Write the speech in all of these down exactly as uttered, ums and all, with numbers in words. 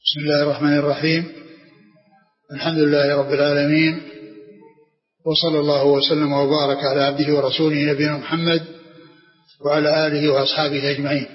بسم الله الرحمن الرحيم. الحمد لله رب العالمين، وصلى الله وسلم وبارك على عبده ورسوله نبينا محمد وعلى آله وأصحابه أجمعين.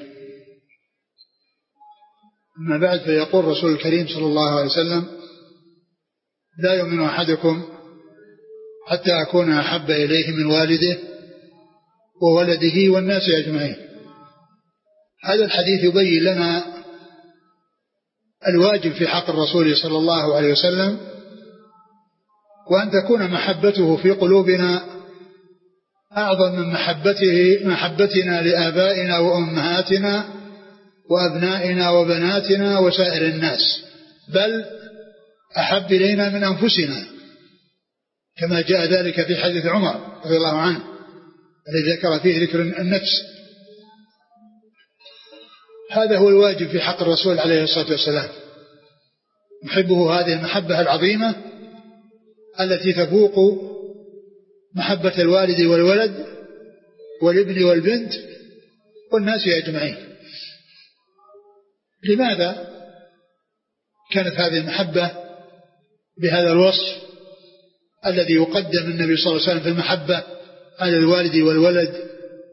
أما بعد، فيقول رسول الكريم صلى الله عليه وسلم: لا يؤمن أحدكم حتى أكون أحب إليه من والده وولده والناس أجمعين. هذا الحديث يبين لنا الواجب في حق الرسول صلى الله عليه وسلم، وأن تكون محبته في قلوبنا أعظم من محبته محبتنا لآبائنا وأمهاتنا وأبنائنا وبناتنا وسائر الناس، بل أحب إلينا من أنفسنا، كما جاء ذلك في حديث عمر رضي الله عنه الذي ذكر فيه ذكر النفس. هذا هو الواجب في حق الرسول عليه الصلاة والسلام، نحبه هذه المحبة العظيمة التي تفوق محبة الوالد والولد والابن والبنت والناس أجمعين. لماذا كانت هذه المحبة بهذا الوصف الذي يقدم النبي صلى الله عليه وسلم في المحبة على الوالد والولد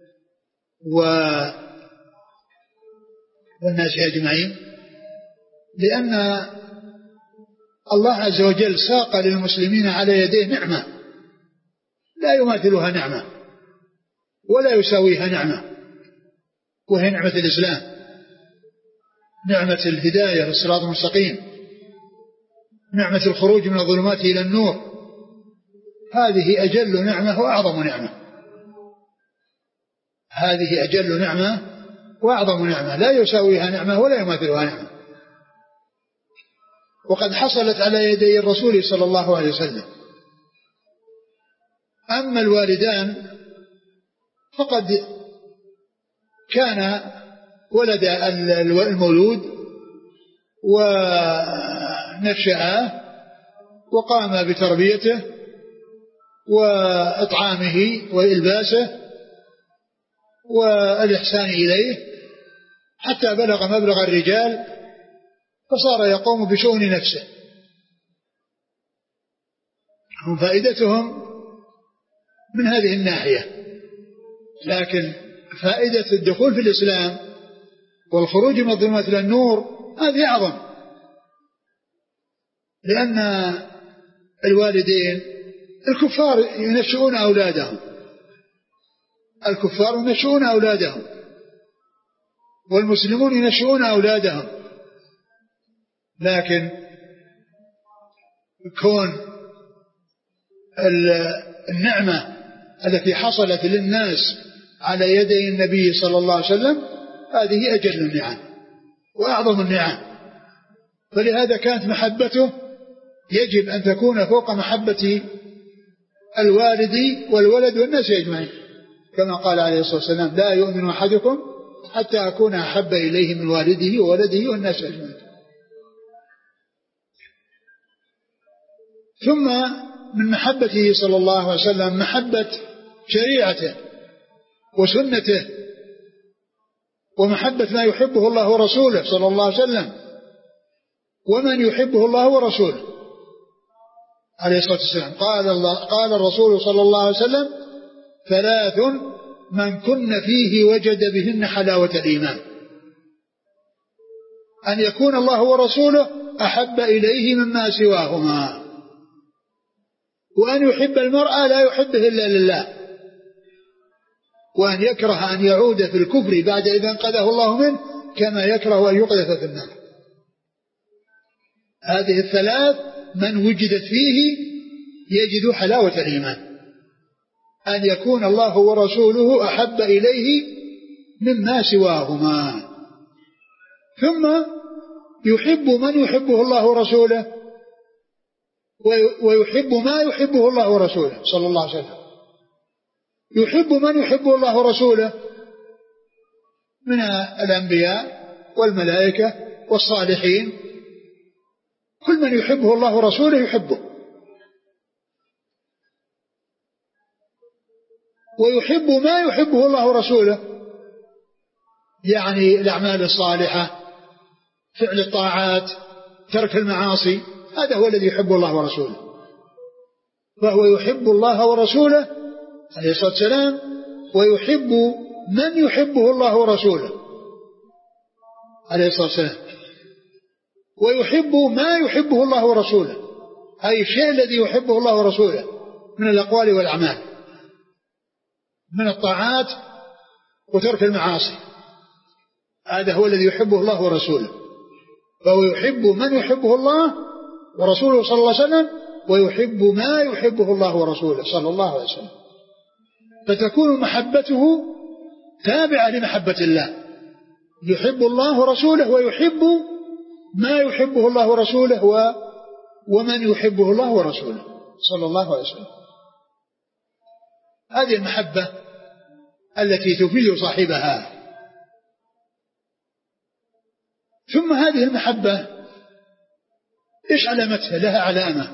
والناس أجمعين؟ لأن الله عز وجل ساق للمسلمين على يديه نعمة لا يماثلها نعمة ولا يساويها نعمة، وهي نعمة الإسلام، نعمة الهداية للصراط المستقيم، نعمة الخروج من الظلمات إلى النور. هذه أجل نعمة وأعظم نعمة، هذه أجل نعمة وأعظم نعمة لا يساويها نعمة ولا يماثلها نعمة، وقد حصلت على يدي الرسول صلى الله عليه وسلم. أما الوالدان فقد كان ولد المولود ونشأه وقام بتربيته وإطعامه وإلباسه والإحسان إليه حتى بلغ مبلغ الرجال، فصار يقوم بشؤون نفسه. هم فائدتهم من هذه الناحية، لكن فائدة الدخول في الإسلام والخروج من الظلمات إلى النور هذه أعظم، لأن الوالدين الكفار ينشؤون أولادهم الكفار ينشؤون أولادهم والمسلمون ينشؤون أولادهم، لكن كون النعمة التي حصلت للناس على يدي النبي صلى الله عليه وسلم هذه أجل النعم وأعظم النعم، فلهذا كانت محبته يجب أن تكون فوق محبة الوالد والولد والناس أجمعين، كما قال عليه الصلاة والسلام: لا يؤمن أحدكم حتى أكون أحب إليه من والده وولده والناس أجمعين. ثم من محبته صلى الله عليه وسلم محبة شريعته وسنته، ومحبة ما يحبه الله ورسوله صلى الله عليه وسلم، ومن يحبه الله ورسوله عليه الصلاة والسلام. قال الله قال الرسول صلى الله عليه وسلم: ثلاث من كن فيه وجد بهن حلاوة الإيمان: أن يكون الله ورسوله أحب إليه مما سواهما، وأن يحب المرء لا يحبه إلا لله، وأن يكره أن يعود في الكفر بعد إذا انقذه الله منه كما يكره أن يقذف في النار. هذه الثلاث من وجدت فيه يجد حلاوة الإيمان: أن يكون الله ورسوله أحب إليه مما سواهما، ثم يحب من يحبه الله ورسوله، ويحب ما يحبه الله ورسوله صلى الله عليه وسلم. يحب من يحبه الله ورسوله من الأنبياء والملائكة والصالحين، كل من يحبه الله ورسوله يحبه. ويحب ما يحبه الله ورسوله، يعني الأعمال الصالحة، فعل الطاعات، ترك المعاصي، هذا هو الذي يحب الله ورسوله. فهو يحب الله ورسوله عليه الصلاة والسلام، ويحب من يحبه الله ورسوله عليه الصلاة والسلام، ويحب ما يحبه الله ورسوله، أي الشيء الذي يحبه الله ورسوله من الأقوال والأعمال، من الطاعات وترك المعاصي، هذا هو الذي يحبه الله ورسوله. فهو يحب من يحبه الله ورسوله صلى الله عليه وسلم، ويحب ما يحبه الله ورسوله صلى الله عليه وسلم، فتكون محبته تابعة لمحبة الله، يحب الله ورسوله ويحب ما يحبه الله ورسوله و ومن يحبه الله ورسوله صلى الله عليه وسلم. هذه المحبة التي تفيد صاحبها. ثم هذه المحبة إيش علامتها؟ لها علامة.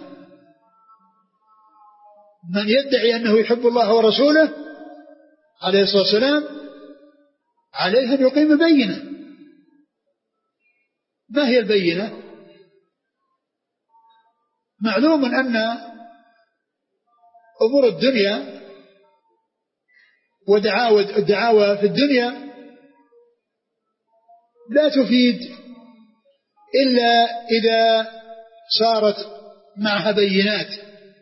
من يدعي أنه يحب الله ورسوله عليه الصلاة والسلام عليه أن يقيم بينة. ما هي البينة؟ معلوم أن أمور الدنيا ودعاوى الدعاوى في الدنيا لا تفيد إلا إذا صارت معها بينات،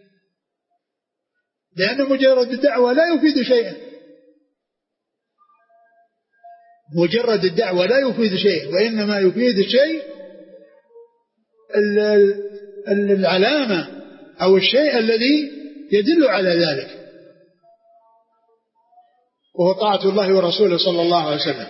لأن مجرد الدعوة لا يفيد شيئا، مجرد الدعوة لا يفيد شيء، وإنما يفيد الشيء العلامة أو الشيء الذي يدل على ذلك، وهو طاعة الله ورسوله صلى الله عليه وسلم.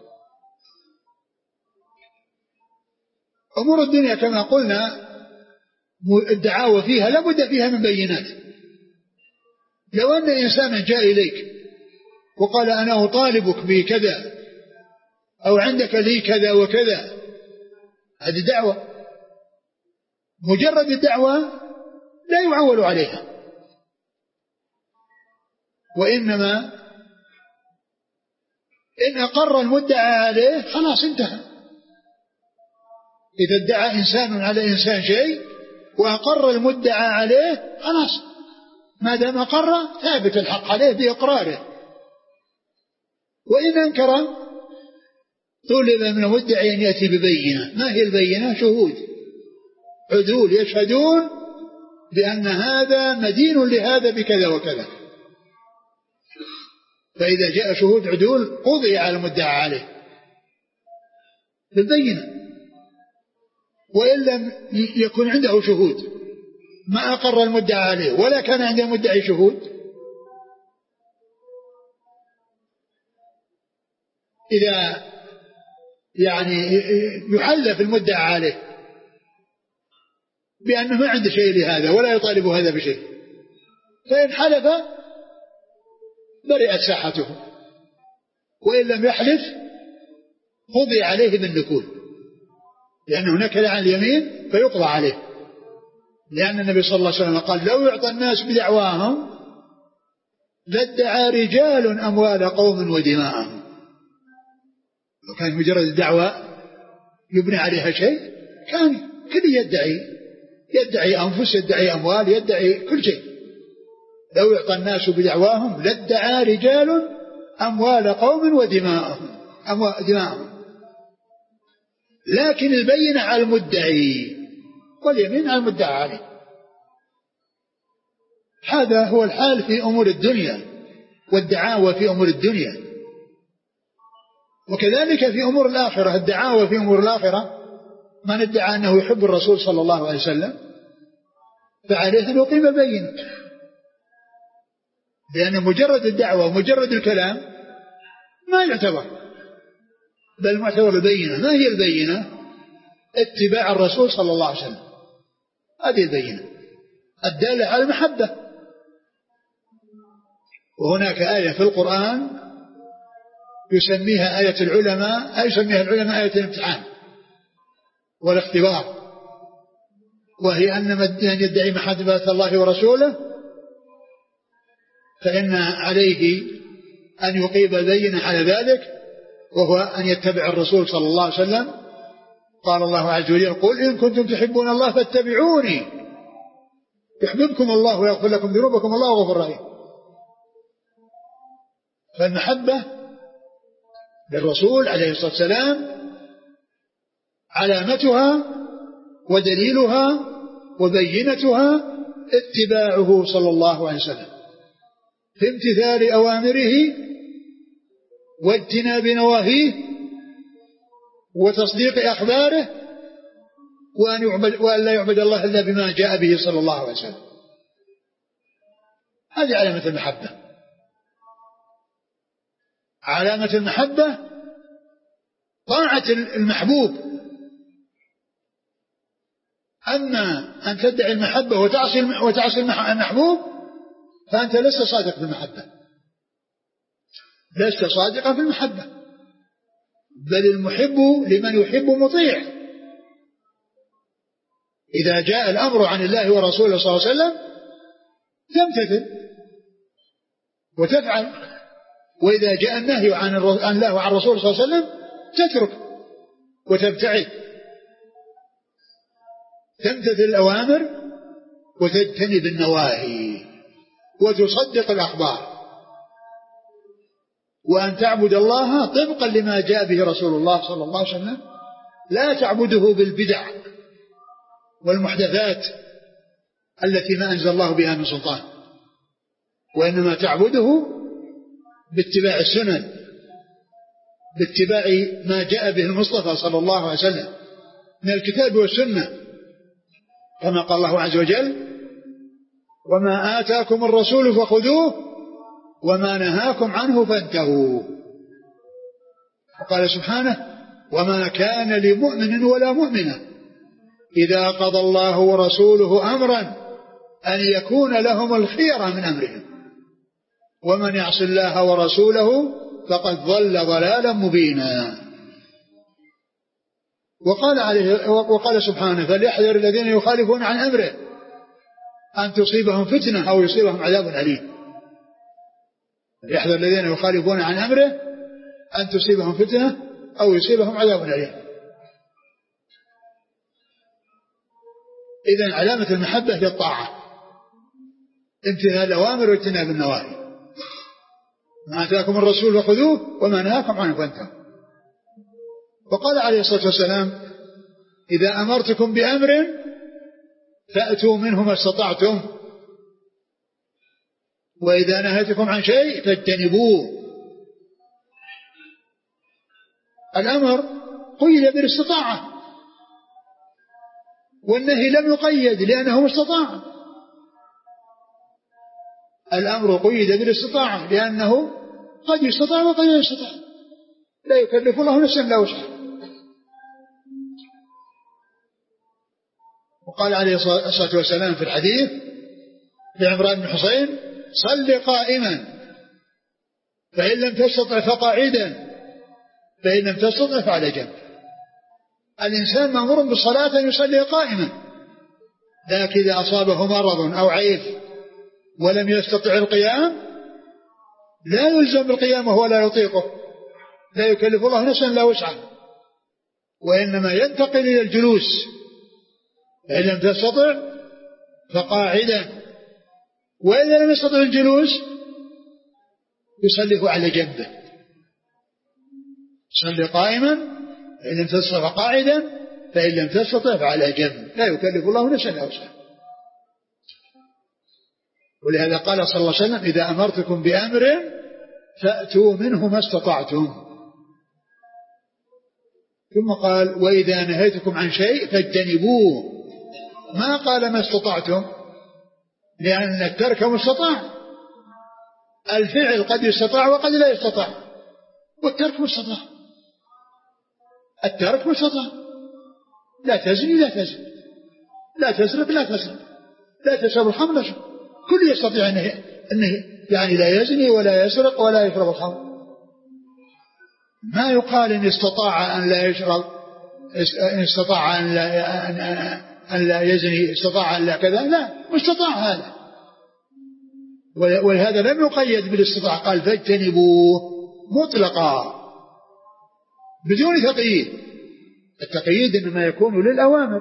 أمور الدنيا كما قلنا الدعاوى فيها لابد فيها من بينات. لو أن إنسانا جاء إليك وقال أنا أطالبك بكذا أو عندك لي كذا وكذا، هذه دعوة، مجرد الدعوة لا يعول عليها، وإنما إن أقر المدعى عليه خلاص انتهى. إذا ادعى إنسان على إنسان شيء وأقر المدعى عليه خلاص، ما دام أقر ثابت الحق عليه بإقراره. وإن أنكر طلب من المدعي أن يأتي ببينة. ما هي البينة؟ شهود عدول يشهدون بأن هذا مدين لهذا بكذا وكذا. فإذا جاء شهود عدول قضي على المدعى عليه بالبينة. وإن لم يكن عنده شهود ما أقر المدعى عليه ولا كان عنده مدعي شهود، إذا يعني يحلف المدعى عليه بأنه ما عنده شيء لهذا ولا يطالب هذا بشيء، فإن حلف برئت ساحته، وإن لم يحلف قضي عليه بالنكول، لأن هناك لعن اليمين فيقضى عليه، لأن النبي صلى الله عليه وسلم قال لو يعطى الناس بدعواهم لادعى رجال أموال قوم ودماءهم. لو كان مجرد الدعوة يبني عليها شيء كان كل يدعي يدعي أنفس، يدعي أموال، يدعي كل شيء. لو يعطى الناس بدعواهم لادعى رجال أموال قوم ودماءهم أموال دماءهم. لكن البينة على المدعي واليمين على المدعى عليه. هذا هو الحال في أمور الدنيا والدعاوى في أمور الدنيا. وكذلك في أمور الآخرة الدعاوى في أمور الآخرة، من ادعى أنه يحب الرسول صلى الله عليه وسلم فعليه أن يقيم بينة، لأن مجرد الدعوة ومجرد الكلام ما يعتبر، بل معتبر البينة. ما هي البينة؟ اتباع الرسول صلى الله عليه وسلم، هذه البينة الدالة على المحبة. وهناك آية في القرآن يسميها آية العلماء، أي يسميها العلماء آية الامتحان والاختبار، وهي أن من يدعي محبة الله ورسوله فإن عليه أن يقيم البينة على ذلك، وهو أن يتبع الرسول صلى الله عليه وسلم قال الله عز وجل قل إن كنتم تحبون الله فاتبعوني يحببكم الله ويغفر لكم ذنوبكم الله غفور رحيم. فالمحبة للرسول عليه الصلاة والسلام علامتها ودليلها وبينتها اتباعه صلى الله عليه وسلم في امتثال أوامره واجتناب نواهيه وتصديق أخباره وأن, يعبد وأن لا يعبد الله إلا بما جاء به صلى الله عليه وسلم. هذه علامة المحبة. علامة المحبة طاعة المحبوب. أما أن تدعي المحبة وتعصي وتعصي المحبوب فأنت لست صادق في المحبة، لست صادقا في المحبة، بل المحب لمن يحب مطيع. إذا جاء الأمر عن الله ورسوله صلى الله عليه وسلم تمتثل وتفعل، وإذا جاء النهي عن الله وعن الرسول صلى الله عليه وسلم تترك وتبتعد، تمتثل الأوامر وتجتنب النواهي وتصدق الأخبار، وأن تعبد الله طبقا لما جاء به رسول الله صلى الله عليه وسلم، لا تعبده بالبدع والمحدثات التي ما أنزل الله بها من سلطان، وإنما تعبده باتباع السنن، باتباع ما جاء به المصطفى صلى الله عليه وسلم من الكتاب والسنة، كما قال الله عز وجل وما آتاكم الرسول فخذوه وما نهاكم عنه فانتهوا. وقال سبحانه وما كان لمؤمن ولا مؤمنة إذا قضى الله ورسوله أمرا أن يكون لهم الخيرة من أمرهم ومن يعص الله ورسوله فقد ضل ضلالا مبينا. وقال, عليه وقال سبحانه فليحذر الذين يخالفون عن أمره أن تصيبهم فتنة أو يصيبهم عذاب أليم. فليحذر الذين يخالفون عن أمره أن تصيبهم فتنة أو يصيبهم عذاب أليم. إذن علامة المحبة هي الطاعة، امتثال الأوامر واجتناب النواهي. ما آتاكم الرسول فخذوه وما نهاكم عنه فانتهوا. وقال عليه الصلاة والسلام إذا أمرتكم بأمر فأتوا منه ما استطعتم وإذا نهيتكم عن شيء فاجتنبوه. الأمر قيد بالاستطاعة والنهي لم يقيد لأنه مستطاع. الأمر قيد بالاستطاعة لأنه قد يستطاع وقد لا يستطاع، لا يكلف الله نفسا إلا وسعها. وقال عليه الصلاة والسلام في الحديث لعمران بن حسين صل قائما فإن لم تستطع فقاعدا فإن لم تستطع فعلى جنب. الإنسان مأمور بالصلاة أن يصلي قائما، لكن إذا أصابه مرض أو عيب ولم يستطع القيام لا يلزم بالقيام وهو لا يطيقه، لا يكلف الله نفسا إلا وسعها، وإنما ينتقل إلى الجلوس فإن لم تستطع فقاعدا، وإذا لم يستطع الجلوس يصلي على جنبه، يصلي قائما فإن لم تستطع فقاعدا فإن لم تستطع فعلى جنب، لا يكلف الله نفسا إلا وسعها. ولهذا قال صلى الله عليه وسلم إذا أمرتكم بأمر فأتوا منه ما استطعتم. ثم قال وإذا نهيتكم عن شيء فاجتنبوه، ما قال ما استطعتم، لأن الترك مستطاع، الفعل قد يستطاع وقد لا يستطاع، والترك مستطاع. الترك مستطاع، لا تزني لا تزني، لا تسرق لا تسرق، لا تشرب الخمر لا تشرب، كل يستطيع أنه, أنه يعني لا يزني ولا يسرق ولا يشرب الخمر. ما يقال إن استطاع أن لا يشرب، إن استطاع أن لا, أن, أن لا يزني، استطاع أن لا كذا، لا، مستطاع هذا. ولهذا لم يقيد بالاستطاع، قال فاجتنبوه مطلقا بدون تقييد، التقييد إنما يكون للأوامر.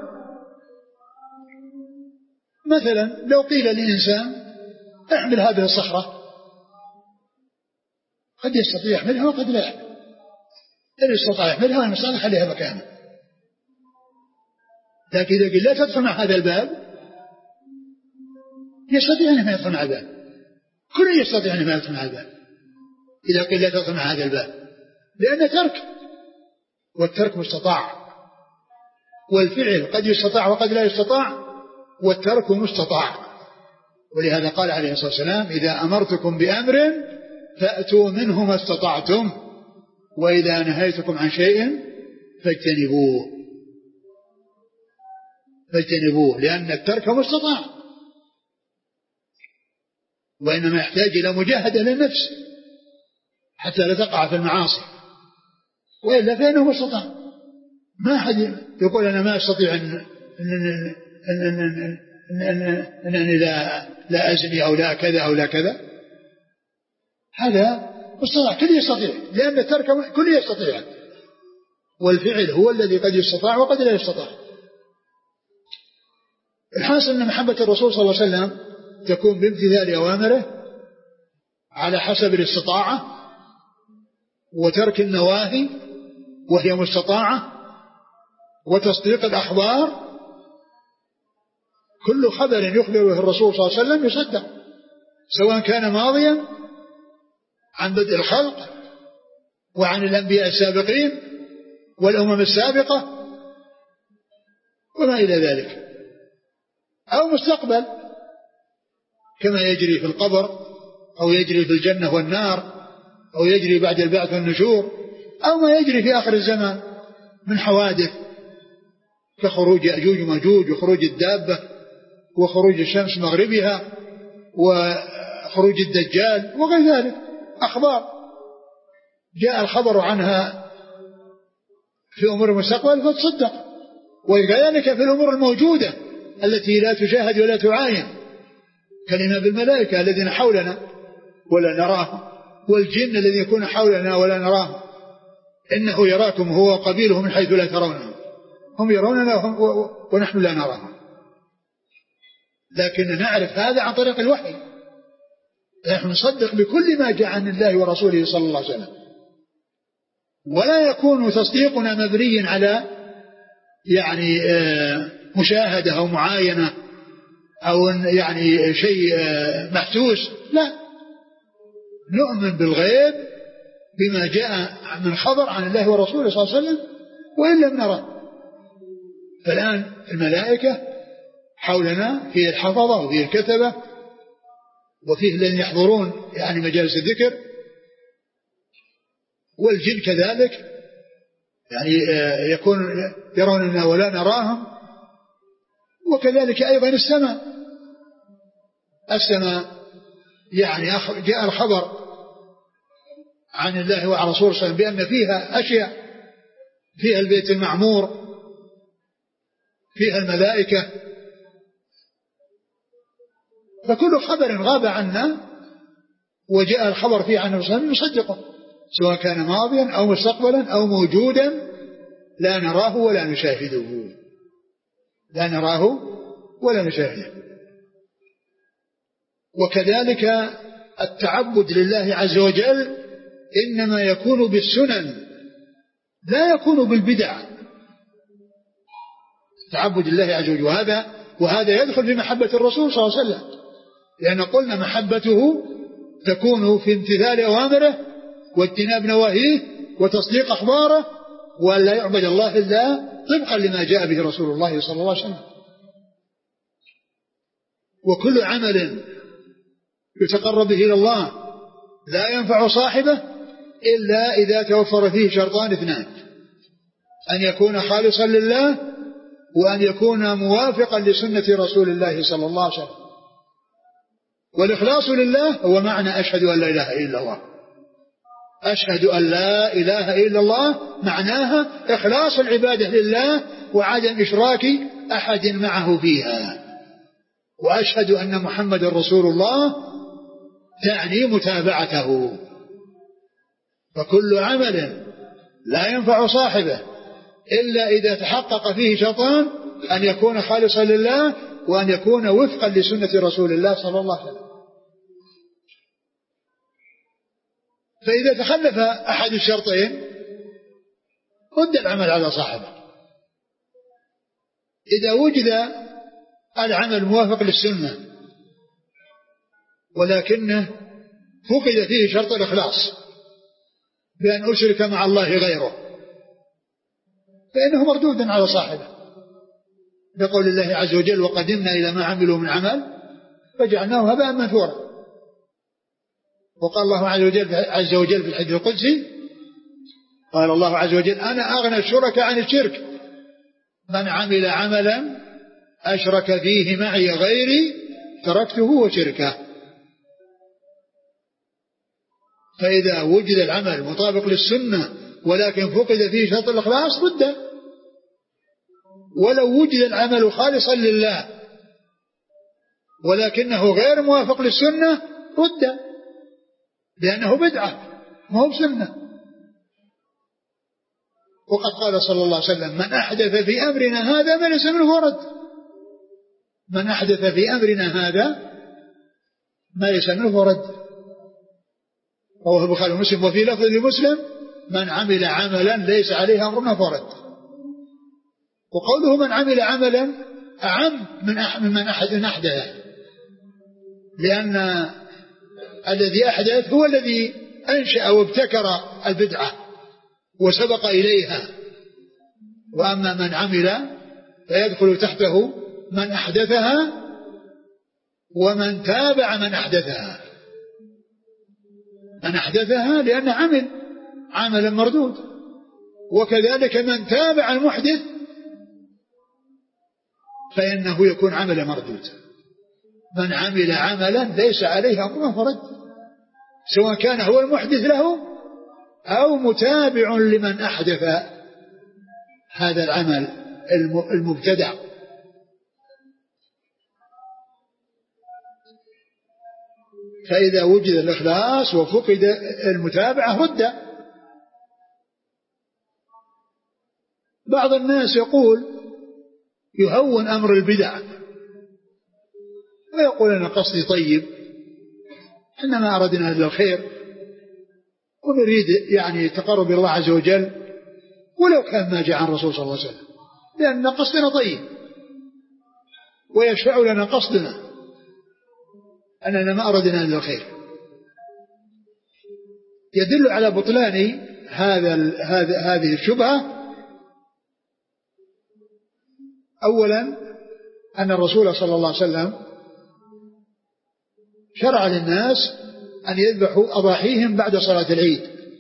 مثلا لو قيل للإنسان احمل هذه الصخرة، قد يستطيع يحملها وقد لا يحمل، إن استطاع يحملها وإن استطاع خليها مكانه. لكن إذا قيل لا تدخل مع هذا الباب، يستطيع أن ما يدخل مع الباب، كل يستطيع أن ما يدخل مع الباب إذا قيل لا تدخل مع هذا الباب، لأن ترك، والترك مستطاع، والفعل قد يستطاع وقد لا يستطاع، والترك مستطاع. ولهذا قال عليه الصلاة والسلام إذا أمرتكم بأمر فأتوا منه ما استطعتم، وإذا نهيتكم عن شيء فاجتنبوه فاجتنبوه لأن الترك مستطاع، وإنما يحتاج إلى مجاهدة للنفس حتى لا تقع في المعاصي، وإلا فإنه مستطاع. ما أحد يقول أنا ما أستطيع أن أنني لا, لا أزني أو لا كذا أو لا كذا، هذا مستطاع، كل يستطيع، لأن الترك كل يستطيع، والفعل هو الذي قد يستطاع وقد لا يستطاع. الحاصل أن محبة الرسول صلى الله عليه وسلم تكون بامتثال أوامره على حسب الاستطاعة، وترك النواهي وهي مستطاعة، وتصديق الأخبار. كل خبر يخبر به الرسول صلى الله عليه وسلم يصدق، سواء كان ماضيا عن بدء الخلق وعن الأنبياء السابقين والأمم السابقة وما إلى ذلك، أو مستقبل كما يجري في القبر، أو يجري في الجنة والنار، أو يجري بعد البعث والنشور، أو ما يجري في آخر الزمان من حوادث كخروج يأجوج وماجوج، وخروج الدابة، وخروج الشمس مغربها، وخروج الدجال وغير ذلك، أخبار جاء الخبر عنها في أمور المستقبل فتصدق، وكذلك في الأمور الموجودة التي لا تشاهد ولا تعاين، كلمة بالملائكة الذين حولنا ولا نراهم، والجن الذين يكون حولنا ولا نراهم، إنه يراكم هو وقبيله من حيث لا ترونهم، هم يروننا ونحن لا نراهم. لكن نعرف هذا عن طريق الوحي، نحن نصدق بكل ما جاء عن الله ورسوله صلى الله عليه وسلم، ولا يكون تصديقنا مبنيا على يعني مشاهدة أو معاينة أو يعني شيء محسوس، لا، نؤمن بالغيب بما جاء من خبر عن الله ورسوله صلى الله عليه وسلم وإن لم نره. فالآن الملائكة حولنا فيه الحفظة وفيه الكتبة وفيه الذين يحضرون يعني مجالس الذكر، والجن كذلك يعني يكون يروننا ولا نراهم. وكذلك أيضا السماء السماء يعني جاء الخبر عن الله وعن رسوله صلى الله عليه وسلم بأن فيها أشياء، فيها البيت المعمور، فيها الملائكة، فكل خبر غاب عنا وجاء الخبر فيه عن الرسول نصدقه، سواء كان ماضيا أو مستقبلا أو موجودا لا نراه ولا نشاهده لا نراه ولا نشاهده. وكذلك التعبد لله عز وجل إنما يكون بالسنن لا يكون بالبدع. تعبد الله عز وجل، وهذا وهذا يدخل في محبة الرسول صلى الله عليه وسلم، لأن قلنا محبته تكون في امتثال أوامره واجتناب نواهيه وتصديق أخباره، ولا يعبد الله إلا طبقا لما جاء به رسول الله صلى الله عليه وسلم. وكل عمل يتقرب به إلى الله لا ينفع صاحبه إلا إذا توفر فيه شرطان اثنان: أن يكون خالصا لله، وأن يكون موافقا لسنة رسول الله صلى الله عليه وسلم. والإخلاص لله هو معنى أشهد أن لا إله إلا الله. أشهد أن لا إله إلا الله معناها إخلاص العبادة لله وعدم إشراك أحد معه فيها. وأشهد أن محمد رسول الله تعني متابعته. فكل عمل لا ينفع صاحبه إلا إذا تحقق فيه شرطان: أن يكون خالصا لله، وأن يكون وفقا لسنة رسول الله صلى الله عليه وسلم. فإذا تخلف أحد الشرطين رد العمل على صاحبه. إذا وجد العمل موافق للسنة ولكنه فقد فيه شرط الإخلاص بأن أشرك مع الله غيره، فإنه مردود على صاحبه، بقول الله عز وجل: وقدمنا إلى ما عملوا من عمل فجعلناه هباء منثورا. وقال الله عز وجل, عز وجل في الحديث القدسي: قال الله عز وجل: أنا أغنى الشركاء عن الشرك، من عمل عملا أشرك فيه معي غيري تركته وشركه. فإذا وجد العمل مطابق للسنة ولكن فقد فيه شرط الإخلاص رد. ولو وجد العمل خالصا لله ولكنه غير موافق للسنة رد، لأنه بدعة ما هو سنة. وقد قال صلى الله عليه وسلم: من أحدث في أمرنا هذا ما ليس منه رد. من أحدث في أمرنا هذا ما ليس منه رد. رواه البخاري ومسلم. وفي لفظ لمسلم: من عمل عملا ليس عليه أمرنا فرد. وقوله من عمل عملا أعم من من أحد أحدث، لأن الذي أحدث هو الذي أنشأ وابتكر البدعة وسبق إليها، وأما من عمل فيدخل تحته من أحدثها ومن تابع من أحدثها. من أحدثها لأن عمل عملا مردود، وكذلك من تابع المحدث فإنه يكون عمل مردود. من عمل عملا ليس عليه أمرنا فرد، سواء كان هو المحدث له أو متابع لمن أحدث هذا العمل المبتدع. فإذا وجد الإخلاص وفقد المتابعة رد. بعض الناس يقول يهون أمر البدع ويقول: أنا قصدي طيب، إنما أردنا إلا الخير ونريد يعني تقرب الله عز وجل، ولو كان ما جاء عن الرسول صلى الله عليه وسلم، لأن قصدنا طيب ويشفع لنا قصدنا أننا ما أردنا إلا الخير. يدل على بطلان هذا هذا هذه الشبهة أولا أن الرسول صلى الله عليه وسلم شرع للناس أن يذبحوا أضاحيهم بعد صلاة العيد،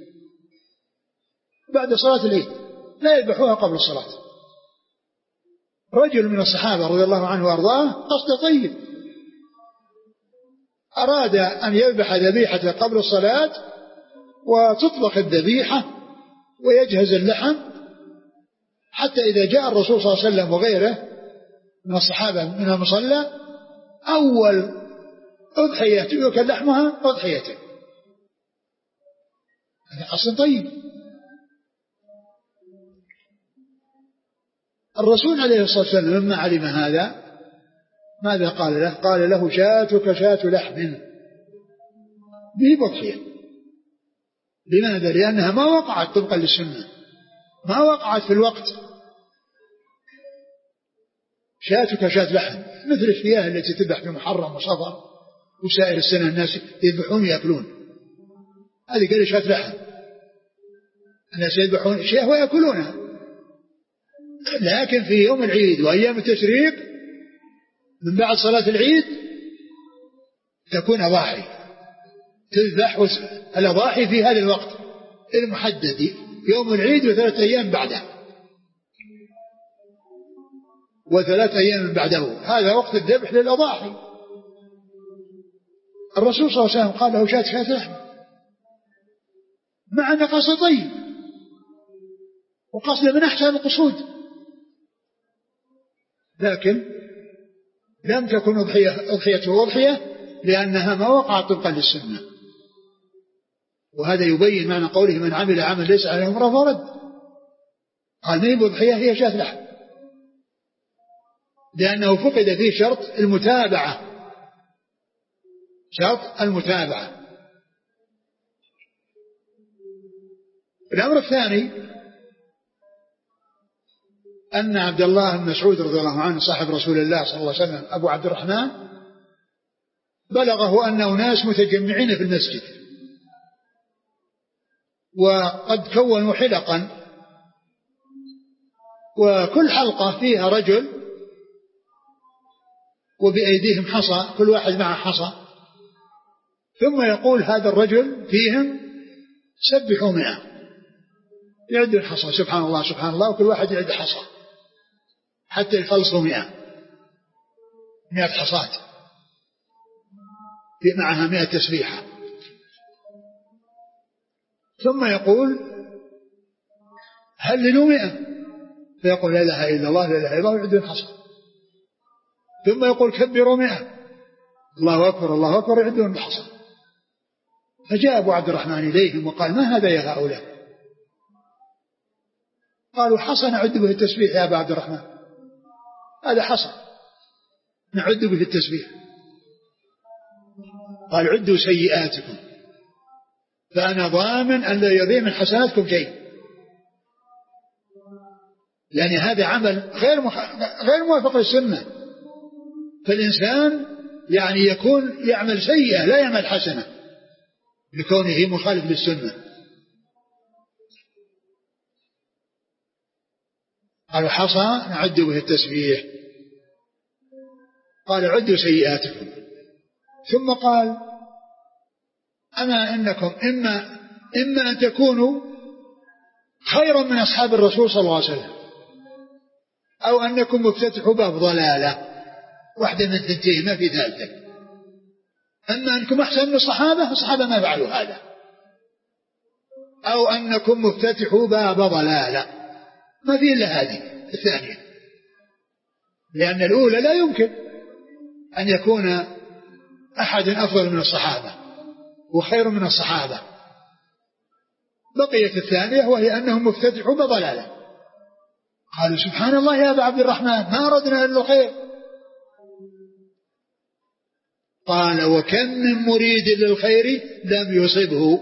بعد صلاة العيد لا يذبحوها قبل الصلاة. رجل من الصحابة رضي الله عنه وأرضاه قصد طيب، أراد أن يذبح ذبيحة قبل الصلاة وتطلق الذبيحة ويجهز اللحم، حتى إذا جاء الرسول صلى الله عليه وسلم وغيره من الصحابة من المصلى أول أضحية يؤكل لحمها أضحيته. هذا قصد طيب. الرسول عليه الصلاة والسلام لما علم هذا ماذا قال له؟ قال له: شاتك شات لحم به بضحية. لماذا؟ لأنها ما وقعت طبقا للسنة، ما وقعت في الوقت. شاتك شات لحم مثل الشياه التي تذبح في محرم وصفر وسائر السنة الناس يذبحون يأكلون، هذه قال شات لحم، الناس يذبحون شياه ويأكلونها. لكن في يوم العيد وأيام التشريق من بعد صلاة العيد تكون أضاحي، تذبح الأضاحي في هذا الوقت المحدد، يوم العيد وثلاث أيام بعده وثلاث أيام بعده، هذا وقت الذبح للأضاحي. الرسول صلى الله عليه وسلم قال له: شات شات لحم، مع أن قصد طيب وقصد من أحسن القصود، لكن لم تكن أضحيته أضحية لأنها ما وقعت طبقا للسنة. وهذا يبين معنى قوله: من عمل عمل ليس عليه أمره فرد. قال ما هي بضحية، هي شاة لحم، لأنه فقد فيه شرط المتابعة، شرط المتابعة. الأمر الثاني أن عبد الله بن مسعود رضي الله عنه صاحب رسول الله صلى الله عليه وسلم أبو عبد الرحمن بلغه أن أناس متجمعين في المسجد وقد كونوا حلقا، وكل حلقة فيها رجل وبأيديهم حصى، كل واحد معه حصى، ثم يقول هذا الرجل فيهم سبحوا مئة، يعد الحصى سبحان الله سبحان الله، وكل واحد يعد حصى حتى يخلصوا مئة مئة حصات معها مئة تسبيحة، ثم يقول هللوا مئة، فيقول لا إله إلا الله لا إله إلا الله، يعد الحصى، ثم يقول كبروا مئة، الله أكبر الله أكبر، يعدون الحصى. فجاء أبو عبد الرحمن إليهم وقال ما هذا يا هؤلاء؟ قالوا حصى نعد به التسبيح يا أبا عبد الرحمن، هذا حصى نعد به التسبيح. قال عدوا سيئاتكم فأنا ضامن أن لا يضيع من حسناتكم شيء، لأن هذا عمل غير مخ... غير موافق للسنة، فالإنسان يعني يكون يعمل سيئة لا يعمل حسنة لكونه مخالف للسنة. قالوا حصى نعد به التسبيح، قال عدوا سيئاتكم، ثم قال أما إنكم إما, إما أن تكونوا خيرا من أصحاب الرسول صلى الله عليه وسلم، أو أنكم مفتتحوا باب ضلالة، واحدة من ثنتين ما في ثالثة، أما أنكم أحسن من الصحابة، الصحابة ما فعلوا هذا، أو أنكم مفتتحوا باب ضلالة، ما في إلا هذه الثانية، لأن الأولى لا يمكن أن يكون أحد أفضل من الصحابة وخير من الصحابة، بقيت الثانية وهي أنهم مفتتحوا بضلالة. قالوا سبحان الله يا أبا عبد الرحمن ما أردنا إلا الخير. قال وكم من مريد للخير لم يصبه،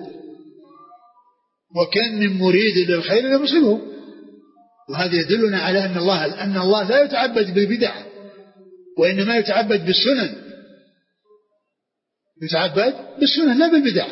وكم من مريد للخير لم يصبه. وهذا يدلنا على أن الله أن الله لا يتعبد بالبدع، وإنما يتعبد بالسنن، يتعبد بالسنن لا بالبدع.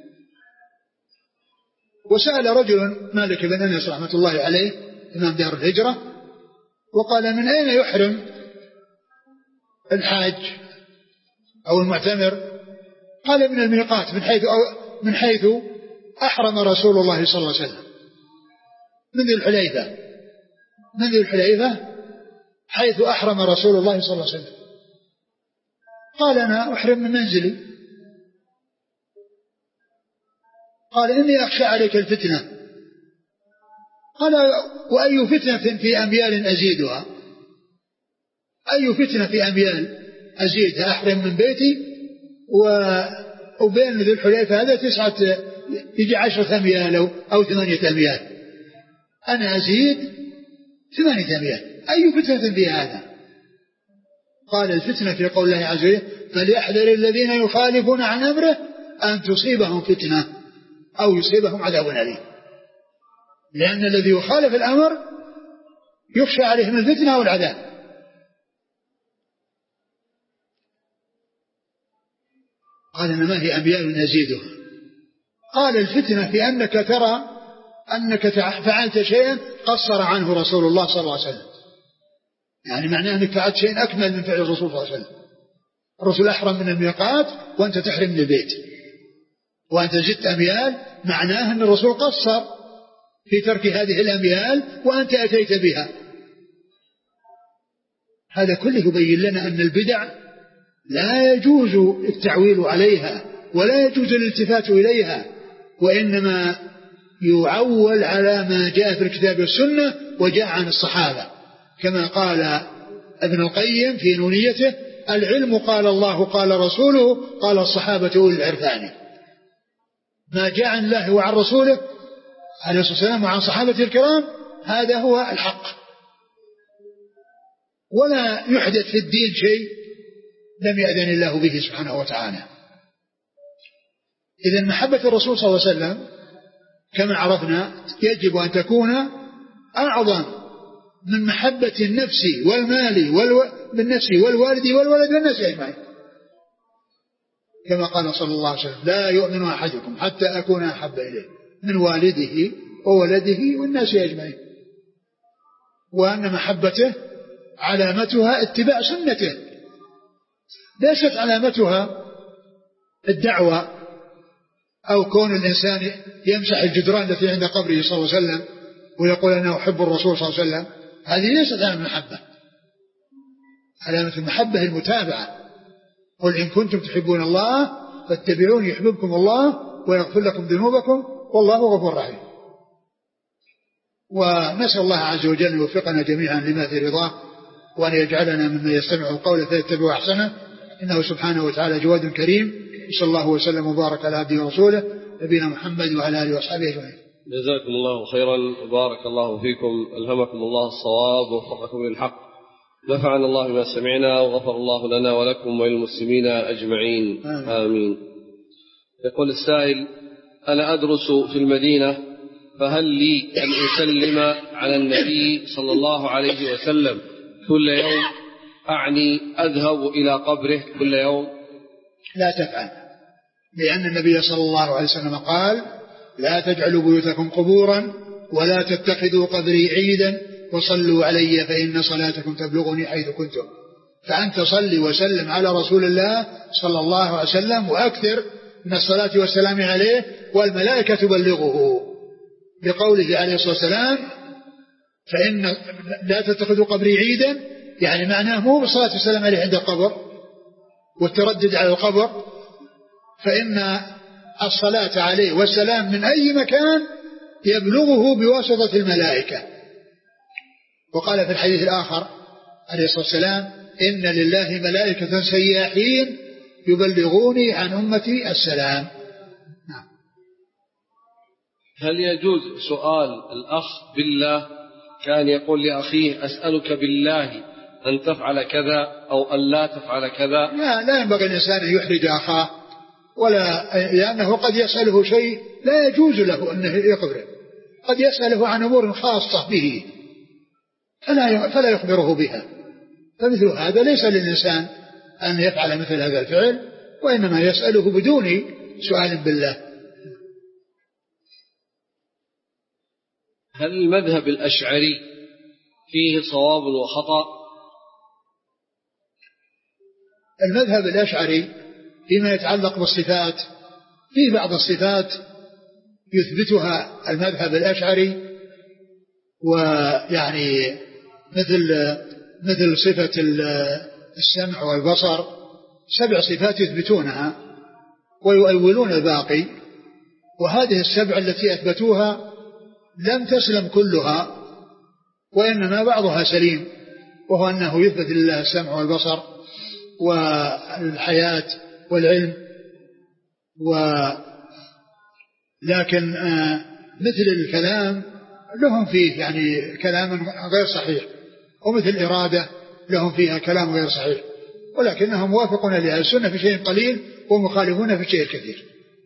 وسأل رجل مالك بن أنس رحمة الله عليه إمام دار الهجرة وقال من أين يحرم الحاج أو المعتمر؟ قال من الميقات، من حيث من حيث أحرم رسول الله صلى الله عليه وسلم، من ذي الحليفة، من ذي الحليفة حيث أحرم رسول الله صلى الله عليه وسلم. قال أنا أحرم من منزلي. قال إني أخشى عليك الفتنة. قال وأي فتنة في أميال أزيدها؟ أي فتنة في أميال أزيدها؟ أحرم من بيتي وبين ذي الحليفة هذا تسعة يجي عشرة أميال أو, أو ثمانية أميال، أنا أزيد ثمانية أميال، أي فتنة في هذا؟ قال الفتنة في قول الله عز وجل فليحذر الذين يخالفون عن أمره أن تصيبهم فتنة أو يصيبهم عذاب أليم، لأن الذي يخالف الأمر يخشى عليه من الفتنة والعذاب. قال إنما هي أميال نزيدها. قال الفتنة في أنك ترى أنك فعلت شيئا قصر عنه رسول الله صلى الله عليه وسلم، يعني معناه أنك فعلت شيئا أكمل من فعل الرسول صلى الله عليه وسلم. الرسول أحرم من الميقات وأنت تحرم من البيت وأنت زدت أميال، معناه أن الرسول قصر في ترك هذه الأميال وأنت أتيت بها. هذا كله يبين لنا أن البدع لا يجوز التعويل عليها ولا يجوز الالتفات إليها، وإنما يعول على ما جاء في الكتاب والسنة وجاء عن الصحابة، كما قال ابن القيم في نونيته العلم قال الله قال رسوله قال الصحابة أولي العرفان. ما جاء عن الله وعن رسوله عليه الصلاة والسلام وعن صحابة الكرام هذا هو الحق، ولا يحدث في الدين شيء لم يأذن الله به سبحانه وتعالى. إذن محبة الرسول صلى الله عليه وسلم كما عرفنا يجب أن تكون أعظم من محبة النفس والمال والو... بالنفس والوالد والولد والناس أجمعين، كما قال صلى الله عليه وسلم: لا يؤمن أحدكم حتى أكون أحب إليه من والده وولده والناس أجمعين. وأن محبته علامتها اتباع سنته، ليست علامتها الدعوة أو كون الإنسان يمسح الجدران التي عند قبره صلى الله عليه وسلم ويقول أنا أحب الرسول صلى الله عليه وسلم. هذه ليست علامة المحبة. علامة المحبة المتابعة. قل إن كنتم تحبون الله فاتبعوني يحببكم الله ويغفر لكم ذنوبكم والله غفور رحيم. ونسأل الله عز وجل أن يوفقنا جميعا لما في رضاه، وأن يجعلنا ممن يستمع القول فيتبع أحسنه، إنه سبحانه وتعالى جواد كريم. صلى الله وسلم وبارك على عبده ورسوله نبينا محمد وعلى آله وأصحابه أجمعين. جزاكم الله خيرا وبارك الله فيكم، ألهمكم الله الصواب ووفقكم للحق، نفعنا الله بما سمعنا وغفر الله لنا ولكم وللمسلمين أجمعين. آمين, آمين. يقول السائل: أنا أدرس في المدينة، فهل لي أن أسلم على النبي صلى الله عليه وسلم كل يوم؟ أعني أذهب إلى قبره كل يوم؟ لا تفعل، لأن النبي صلى الله عليه وسلم قال: لا تجعلوا بيوتكم قبورا ولا تتخذوا قبري عيدا وصلوا علي فإن صلاتكم تبلغني حيث كنتم. فأنت صلي وسلم على رسول الله صلى الله عليه وسلم وأكثر من الصلاة والسلام عليه والملائكة تبلغه، بقوله عليه الصلاة والسلام: فإن لا تتخذوا قبري عيدا، يعني معناه مو بالصلاة والسلام عليه عند القبر والتردد على القبر، فإن الصلاة عليه والسلام من أي مكان يبلغه بواسطة الملائكة. وقال في الحديث الآخر عليه الصلاة والسلام: إن لله ملائكة سياحين يبلغوني عن أمتي السلام. نعم. هل يجوز سؤال الأخ بالله؟ كان يقول لأخيه: أسألك بالله أن تفعل كذا أو أن لا تفعل كذا. لا, لا ينبغي الإنسان أن يحرج أخاه، ولا لأنه قد يسأله شيء لا يجوز له أنه يخبره، قد يسأله عن أمور خاصة به فلا فلا يخبره بها. فمثل هذا ليس للإنسان أن يفعل مثل هذا الفعل، وإنما يسأله بدون سؤال بالله. هل المذهب الأشعري فيه صواب وخطأ؟ المذهب الأشعري فيما يتعلق بالصفات، في بعض الصفات يثبتها المذهب الأشعري، ويعني مثل مثل صفة السمع والبصر، سبع صفات يثبتونها ويؤولون الباقي، وهذه السبع التي أثبتوها لم تسلم كلها، وإنما بعضها سليم، وهو أنه يثبت لله السمع والبصر والحياة والعلم، ولكن مثل الكلام لهم فيه يعني كلام غير صحيح، ومثل الإرادة لهم فيها كلام غير صحيح، ولكنهم موافقون لأهل السنة في شيء قليل ومخالفون في شيء كثير.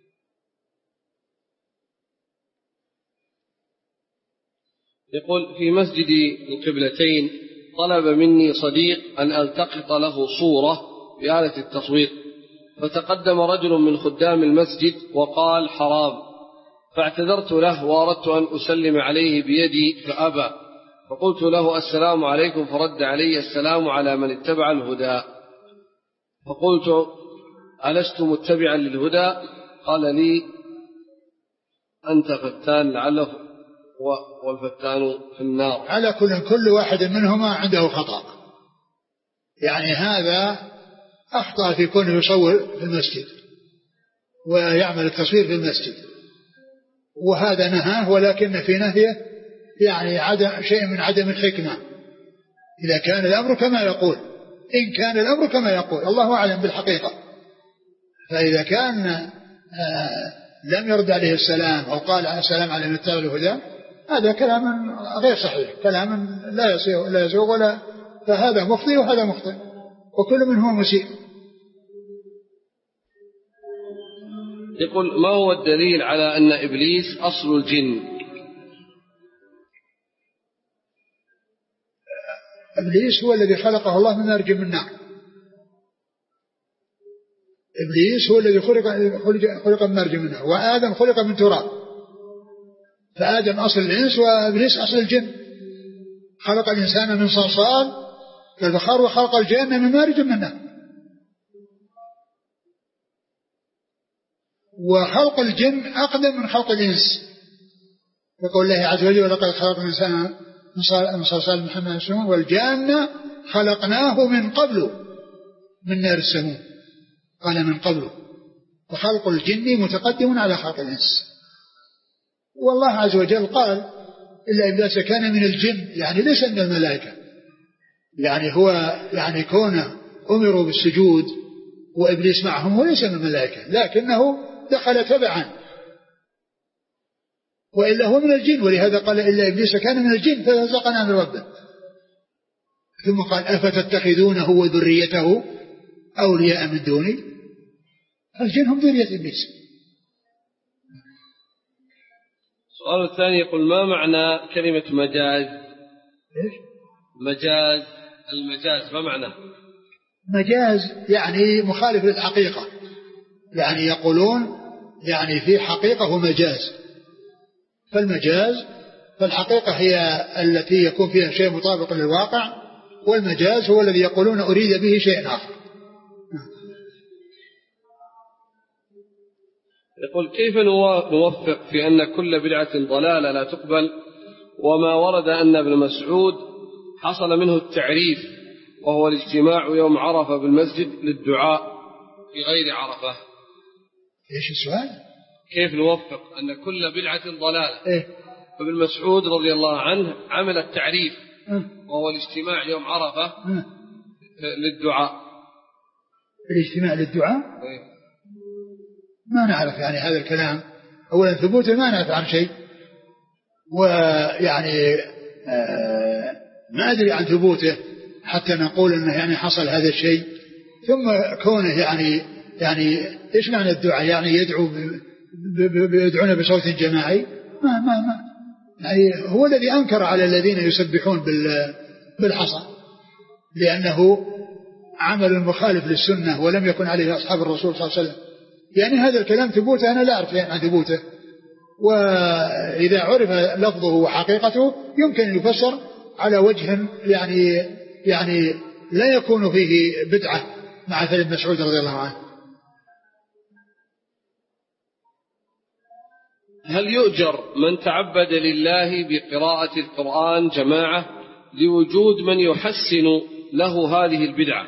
يقول: في مسجد القبلتين طلب مني صديق أن ألتقط له صورة بآلة التصوير، فتقدم رجل من خدام المسجد وقال: حرام، فاعتذرت له وأردت أن أسلم عليه بيدي فأبى، فقلت له: السلام عليكم، فرد علي: السلام على من اتبع الهدى. فقلت: ألست متبعا للهدى؟ قال لي: أنت فتان لعله والفتان في النار. على كل كل واحد منهما عنده خطأ، يعني هذا أخطأ في كونه يصور في المسجد ويعمل التصوير في المسجد، وهذا نهاه، ولكن في نهيه يعني عدم شيء من عدم الحكمة. إذا كان الأمر كما يقول، إن كان الأمر كما يقول، الله أعلم بالحقيقة. فإذا كان آه لم يرد عليه السلام أو قال عليه السلام على من اتبع الهدى، هذا كلام غير صحيح، كلام لا يسوغ لا يسوغ ولا، فهذا مخطئ وهذا مخطئ وكل منهما مسيء. يقول: ما هو الدليل على أن إبليس أصل الجن؟ إبليس هو الذي خلقه الله من مارج من نار. إبليس هو الذي خلق خلق من مارج من نار، وآدم خلق من تراب، فآدم أصل الإنس وإبليس أصل الجن. خلق الإنسان من صلصال كالفخار وخلق الجن من مارج من نار. وخلق الجن أقدم من خلق الإنس، يقول الله عز وجل: ولقد خلق الإنسان من صلصال محمد السموم والجان خلقناه من قبل من نار السموم. قال من قبل، وخلق الجن متقدم على خلق الإنس. والله عز وجل قال: إلا إبليس كان من الجن، يعني ليس من الملائكة، يعني هو يعني كونه أمروا بالسجود وإبليس معهم هو ليس من الملائكة، لكنه دخل تبعا، وإلا هو من الجن، ولهذا قال: إلا إبليس كان من الجن ففسقنا من ربه. ثم قال: أفتتخذونه وذريته أولياء من دوني. الجن هم ذرية إبليس. السؤال الثاني يقول: ما معنى كلمة مجاز؟ إيش؟ مجاز، المجاز ما معناه؟ مجاز يعني مخالف للحقيقة، يعني يقولون يعني في حقيقة ومجاز. فالمجاز فالحقيقة هي التي يكون فيها شيء مطابق للواقع، والمجاز هو الذي يقولون أريد به شيء آخر. يقول: كيف نوفق في أن كل بدعة ضلالة لا تقبل، وما ورد أن ابن مسعود حصل منه التعريف وهو الاجتماع يوم عرفة بالمسجد للدعاء في غير عرفة؟ إيش السؤال؟ كيف نوفق أن كل بدعة ضلالة؟ إيه؟ فابن مسعود رضي الله عنه عمل التعريف وهو الاجتماع يوم عرفة أه؟ للدعاء. الاجتماع للدعاء؟ إيه؟ ما نعرف يعني هذا الكلام، أولا ثبوته ما نعرف عن شيء، ويعني آه ما أدري عن ثبوته حتى نقول أنه يعني حصل هذا الشيء. ثم كونه يعني يعني إيش معنى الدعاء؟ يعني يدعو يدعون بصوت جماعي؟ ما ما ما يعني هو الذي أنكر على الذين يسبحون بالحصى، لأنه عمل مخالف للسنة ولم يكن عليه أصحاب الرسول صلى الله عليه وسلم. يعني هذا الكلام ثبوته أنا لا أعرف عن ثبوته، وإذا عرف لفظه وحقيقته يمكن أن يفسر على وجه يعني يعني لا يكون فيه بدعة مع ابن مسعود رضي الله عنه. هل يؤجر من تعبد لله بقراءة القرآن جماعة لوجود من يحسن له هذه البدعة؟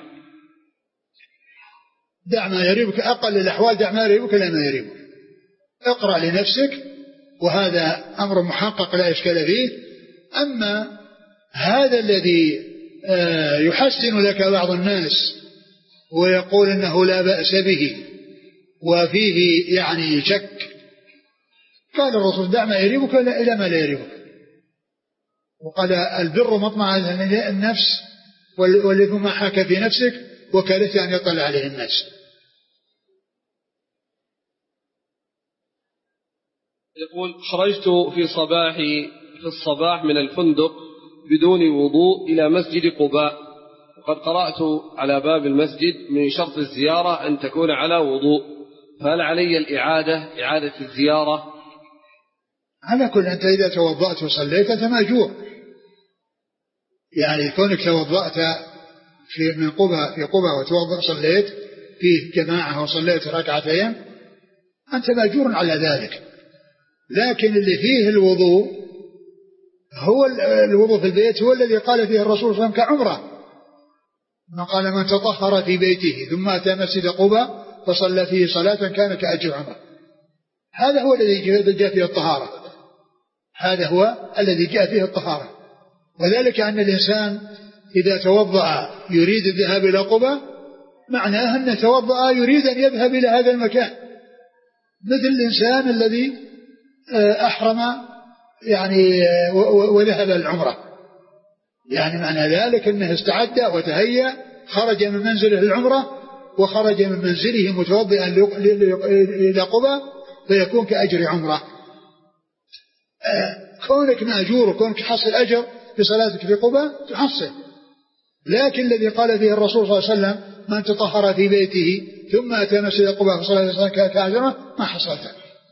دع ما يريبك، أقل الأحوال دع ما يريبك لا ما يريبك، اقرأ لنفسك وهذا أمر محقق لا إشكال فيه. أما هذا الذي يحسن لك بعض الناس ويقول إنه لا بأس به وفيه يعني شك، قال الرسول: دع ما يريبك إلى ما لا يريبك. وقال: البر مطمع النفس والإثم ما حاك في نفسك وكرهت أن يطلع عليه الناس. يقول: خرجت في صباح في الصباح من الفندق بدون وضوء إلى مسجد قباء، وقد قرأت على باب المسجد من شرط الزيارة أن تكون على وضوء، فهل علي الإعادة إعادة الزيارة؟ على كل، أنت إذا توضأت وصليت أنت مأجور، يعني كونك توضأت في من قباء في قباء وتوضأ صليت فيه جماعة وصليت ركعتين أنت مأجور على ذلك. لكن اللي فيه الوضوء هو الوضوء في البيت هو الذي قال فيه الرسول صلى الله عليه وسلم كعمرة، ما قال: من تطهر في بيته ثم أتى مسجد قباء فصلى فيه صلاة كان كأجر عمره. هذا هو الذي جاء فيه الطهارة، هذا هو الذي جاء فيه الطهارة. وذلك أن الإنسان إذا توضأ يريد الذهاب إلى قباء معناه أن توضأ يريد أن يذهب إلى هذا المكان، مثل الإنسان الذي أحرم يعني وذهب العمرة، يعني معنى ذلك أنه استعد وتهيأ، خرج من منزله العمرة وخرج من منزله متوضئا إلى قبى، فيكون كأجر عمرة. كونك مأجور وكونك حصل أجر بصلاتك في قبى تحصل، لكن الذي قال فيه الرسول صلى الله عليه وسلم من تطهر في بيته ثم أتى مسجد قبى فصلى كأجره ما حصلته.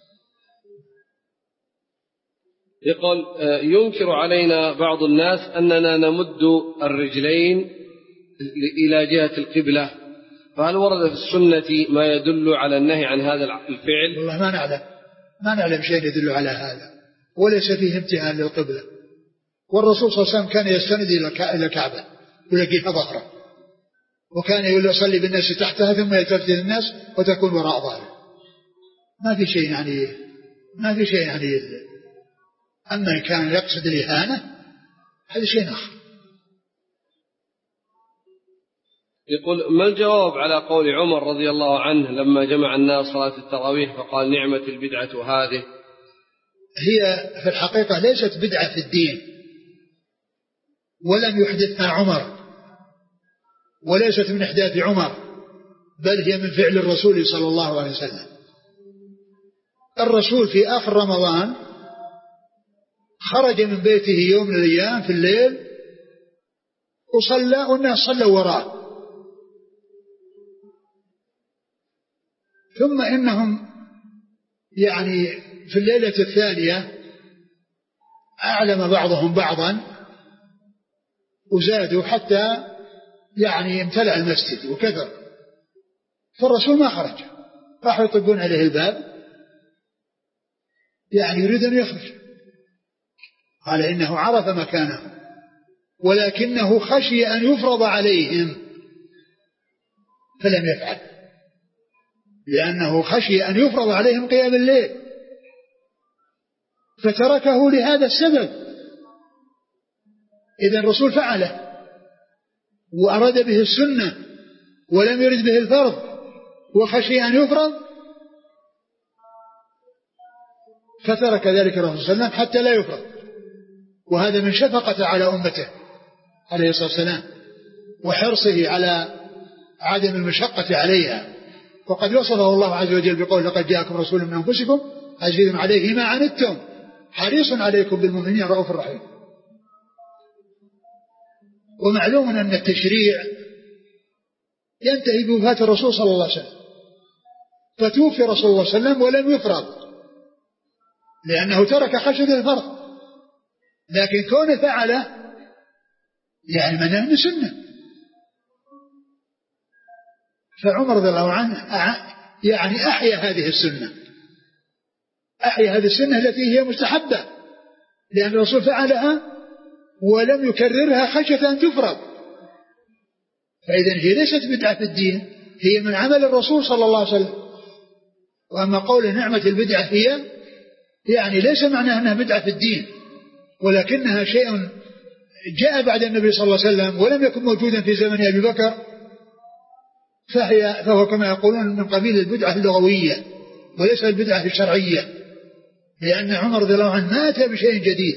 يقول ينكر علينا بعض الناس أننا نمد الرجلين إلى جهة القبلة، فهل ورد في السنة ما يدل على النهي عن هذا الفعل؟ والله ما نعلم ما نعلم شيء يدل على هذا، وليس فيه امتهان للقبلة. والرسول صلى الله عليه وسلم كان يستند إلى الكعبة ويلقيها ظهره، وكان يصلي بالناس تحتها ثم يلتفت للناس وتكون وراء ظهره. ما في شيء يعني ما في شيء يعني أما كان يقصد الإهانة هذا شيء آخر. يقول ما الجواب على قول عمر رضي الله عنه لما جمع الناس صلاة التراويح فقال نعمة البدعة هذه؟ هي في الحقيقة ليست بدعة في الدين، ولم يحدثها عمر، وليست من إحداث عمر، بل هي من فعل الرسول صلى الله عليه وسلم. الرسول في آخر رمضان خرج من بيته يوم من الأيام في الليل وصلى والناس صلوا وراءه، ثم إنهم يعني في الليلة الثانية أعلم بعضهم بعضا وزادوا حتى يعني امتلأ المسجد وكثر، فالرسول ما خرج، راحوا يطبون عليه الباب يعني يريد أن يخرج، قال إنه عرف مكانه ولكنه خشي أن يفرض عليهم فلم يفعل، لأنه خشي أن يفرض عليهم قيام الليل فتركه لهذا السبب. إذن الرسول فعله وأراد به السنة ولم يرد به الفرض وخشي أن يفرض فترك ذلك الرسول صلى الله عليه وسلم حتى لا يفرض، وهذا من شفقة على أمته عليه الصلاة والسلام وحرصه على عدم المشقة عليها. وقد وصفه الله عز وجل بقول لقد جاءكم رسول من أنفسكم عزيز عليه ما عنتم حريص عليكم بالمؤمنين رؤوف رحيم. ومعلوم أن التشريع ينتهي بوفاة الرسول صلى الله عليه وسلم، فتوفي رسول الله صلى الله عليه وسلم ولم يفرض لأنه ترك خشية الفرض، لكن كونه فعله يعني من من سنة. فعمر رضي الله عنه يعني أحيا هذه السنة، أحيا هذه السنة التي هي مستحبة لأن الرسول فعلها ولم يكررها خشية أن تفرض، فإذن هي ليست بدعة في الدين، هي من عمل الرسول صلى الله عليه وسلم. وأما قول نعمة البدعة هي يعني ليس معناها أنها بدعة في الدين، ولكنها شيء جاء بعد النبي صلى الله عليه وسلم ولم يكن موجودا في زمن أبي بكر، فهي فهو كما يقولون من قبيل البدعة اللغوية وليس البدعة الشرعية، لأن عمر رضي الله عنه ما أتى بشيء جديد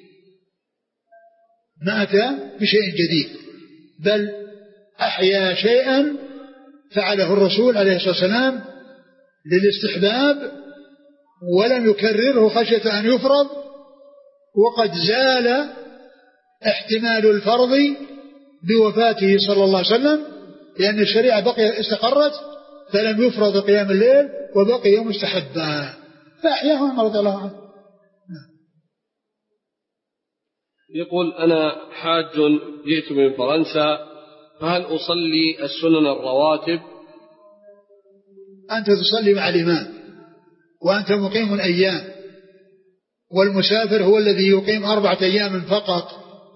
ما أتى بشيء جديد بل أحيا شيئا فعله الرسول عليه الصلاة والسلام للاستحباب ولم يكرره خشية أن يفرض، وقد زال احتمال الفرض بوفاته صلى الله عليه وسلم لأن الشريعة بقي استقرت فلم يفرض قيام الليل وبقي مستحبا فأحياه عمر رضي الله عنه. يقول أنا حاج جئت من فرنسا، فهل أصلي السنن الرواتب؟ أنت تصلي مع الإمام وأنت مقيم أيام، والمسافر هو الذي يقيم أربعة أيام فقط،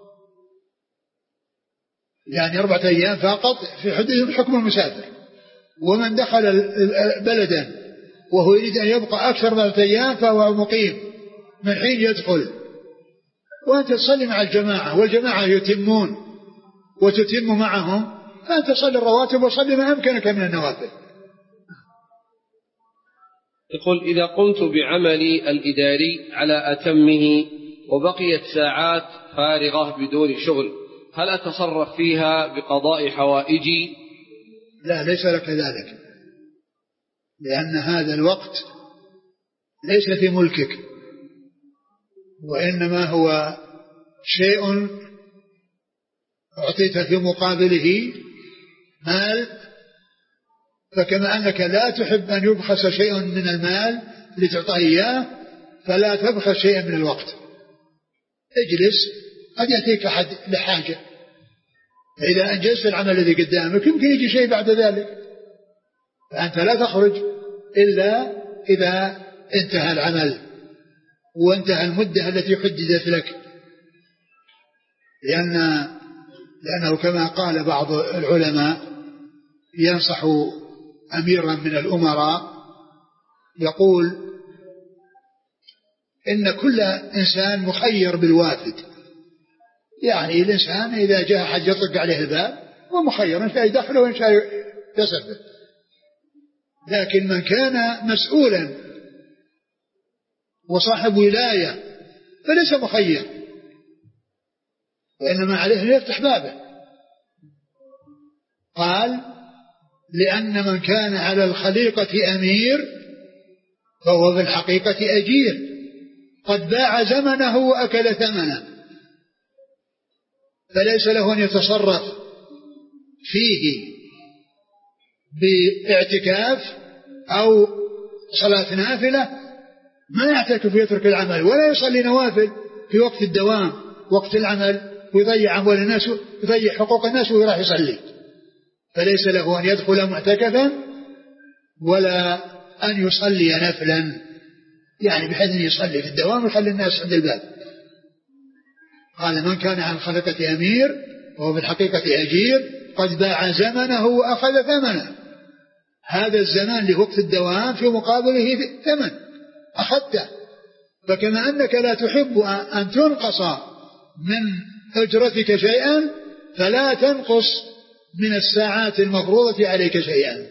يعني أربعة أيام فقط في حدود حكم المسافر. ومن دخل بلدا وهو يريد أن يبقى أكثر من أربعة أيام فهو مقيم من حين يدخل، وأنت تصلي مع الجماعة والجماعة يتمون وتتم معهم، فأنت تصلي الرواتب وصلي ما أمكنك من النوافل. يقول إذا قمت بعملي الإداري على أتمه وبقيت ساعات فارغة بدون شغل، هل أتصرف فيها بقضاء حوائجي؟ لا، ليس لك ذلك، لأن هذا الوقت ليس في ملكك، وإنما هو شيء أعطيت في مقابله مال، فكما أنك لا تحب أن يبخس شيء من المال لتعطيه إياه، فلا تبخس شيئا من الوقت. اجلس، قد يأتيك أحد لحاجة، فإذا أنجزت العمل الذي قدامك يمكن يجي شيء بعد ذلك، فأنت لا تخرج إلا إذا انتهى العمل وانتهى المدة التي حددت لك، لأن لأنه كما قال بعض العلماء ينصح أميرا من الأمراء يقول إن كل إنسان مخير بالوافد، يعني الإنسان إذا جاء أحد يطق عليه الباب هو مخير، إن شاء يدخله وإن شاء يسبب، لكن من كان مسؤولا وصاحب ولاية فليس مخير، وإنما عليه أن يفتح بابه. قال لأن من كان على الخليقة أمير فهو في الحقيقة أجير، قد باع زمنه وأكل ثمنه، فليس له أن يتصرف فيه باعتكاف أو صلاة نافلة، ما يعتكف ويترك العمل ولا يصلي نوافل في وقت الدوام وقت العمل ويضيع أموال الناس ويضيع حقوق الناس ويروح يصلي، فليس له أن يدخل معتكفا ولا أن يصلي نفلا، يعني بحيث أن يصلي في الدوام ويخلي الناس عند الباب. قال من كان عن خلقة أمير وهو بالحقيقة أجير قد باع زمنه وأخذ ثمنه، هذا الزمان لوقت الدوام في مقابله ثمن أخذته، فكما أنك لا تحب أن تنقص من أجرتك شيئا فلا تنقص من الساعات المفروضة عليك شيئا.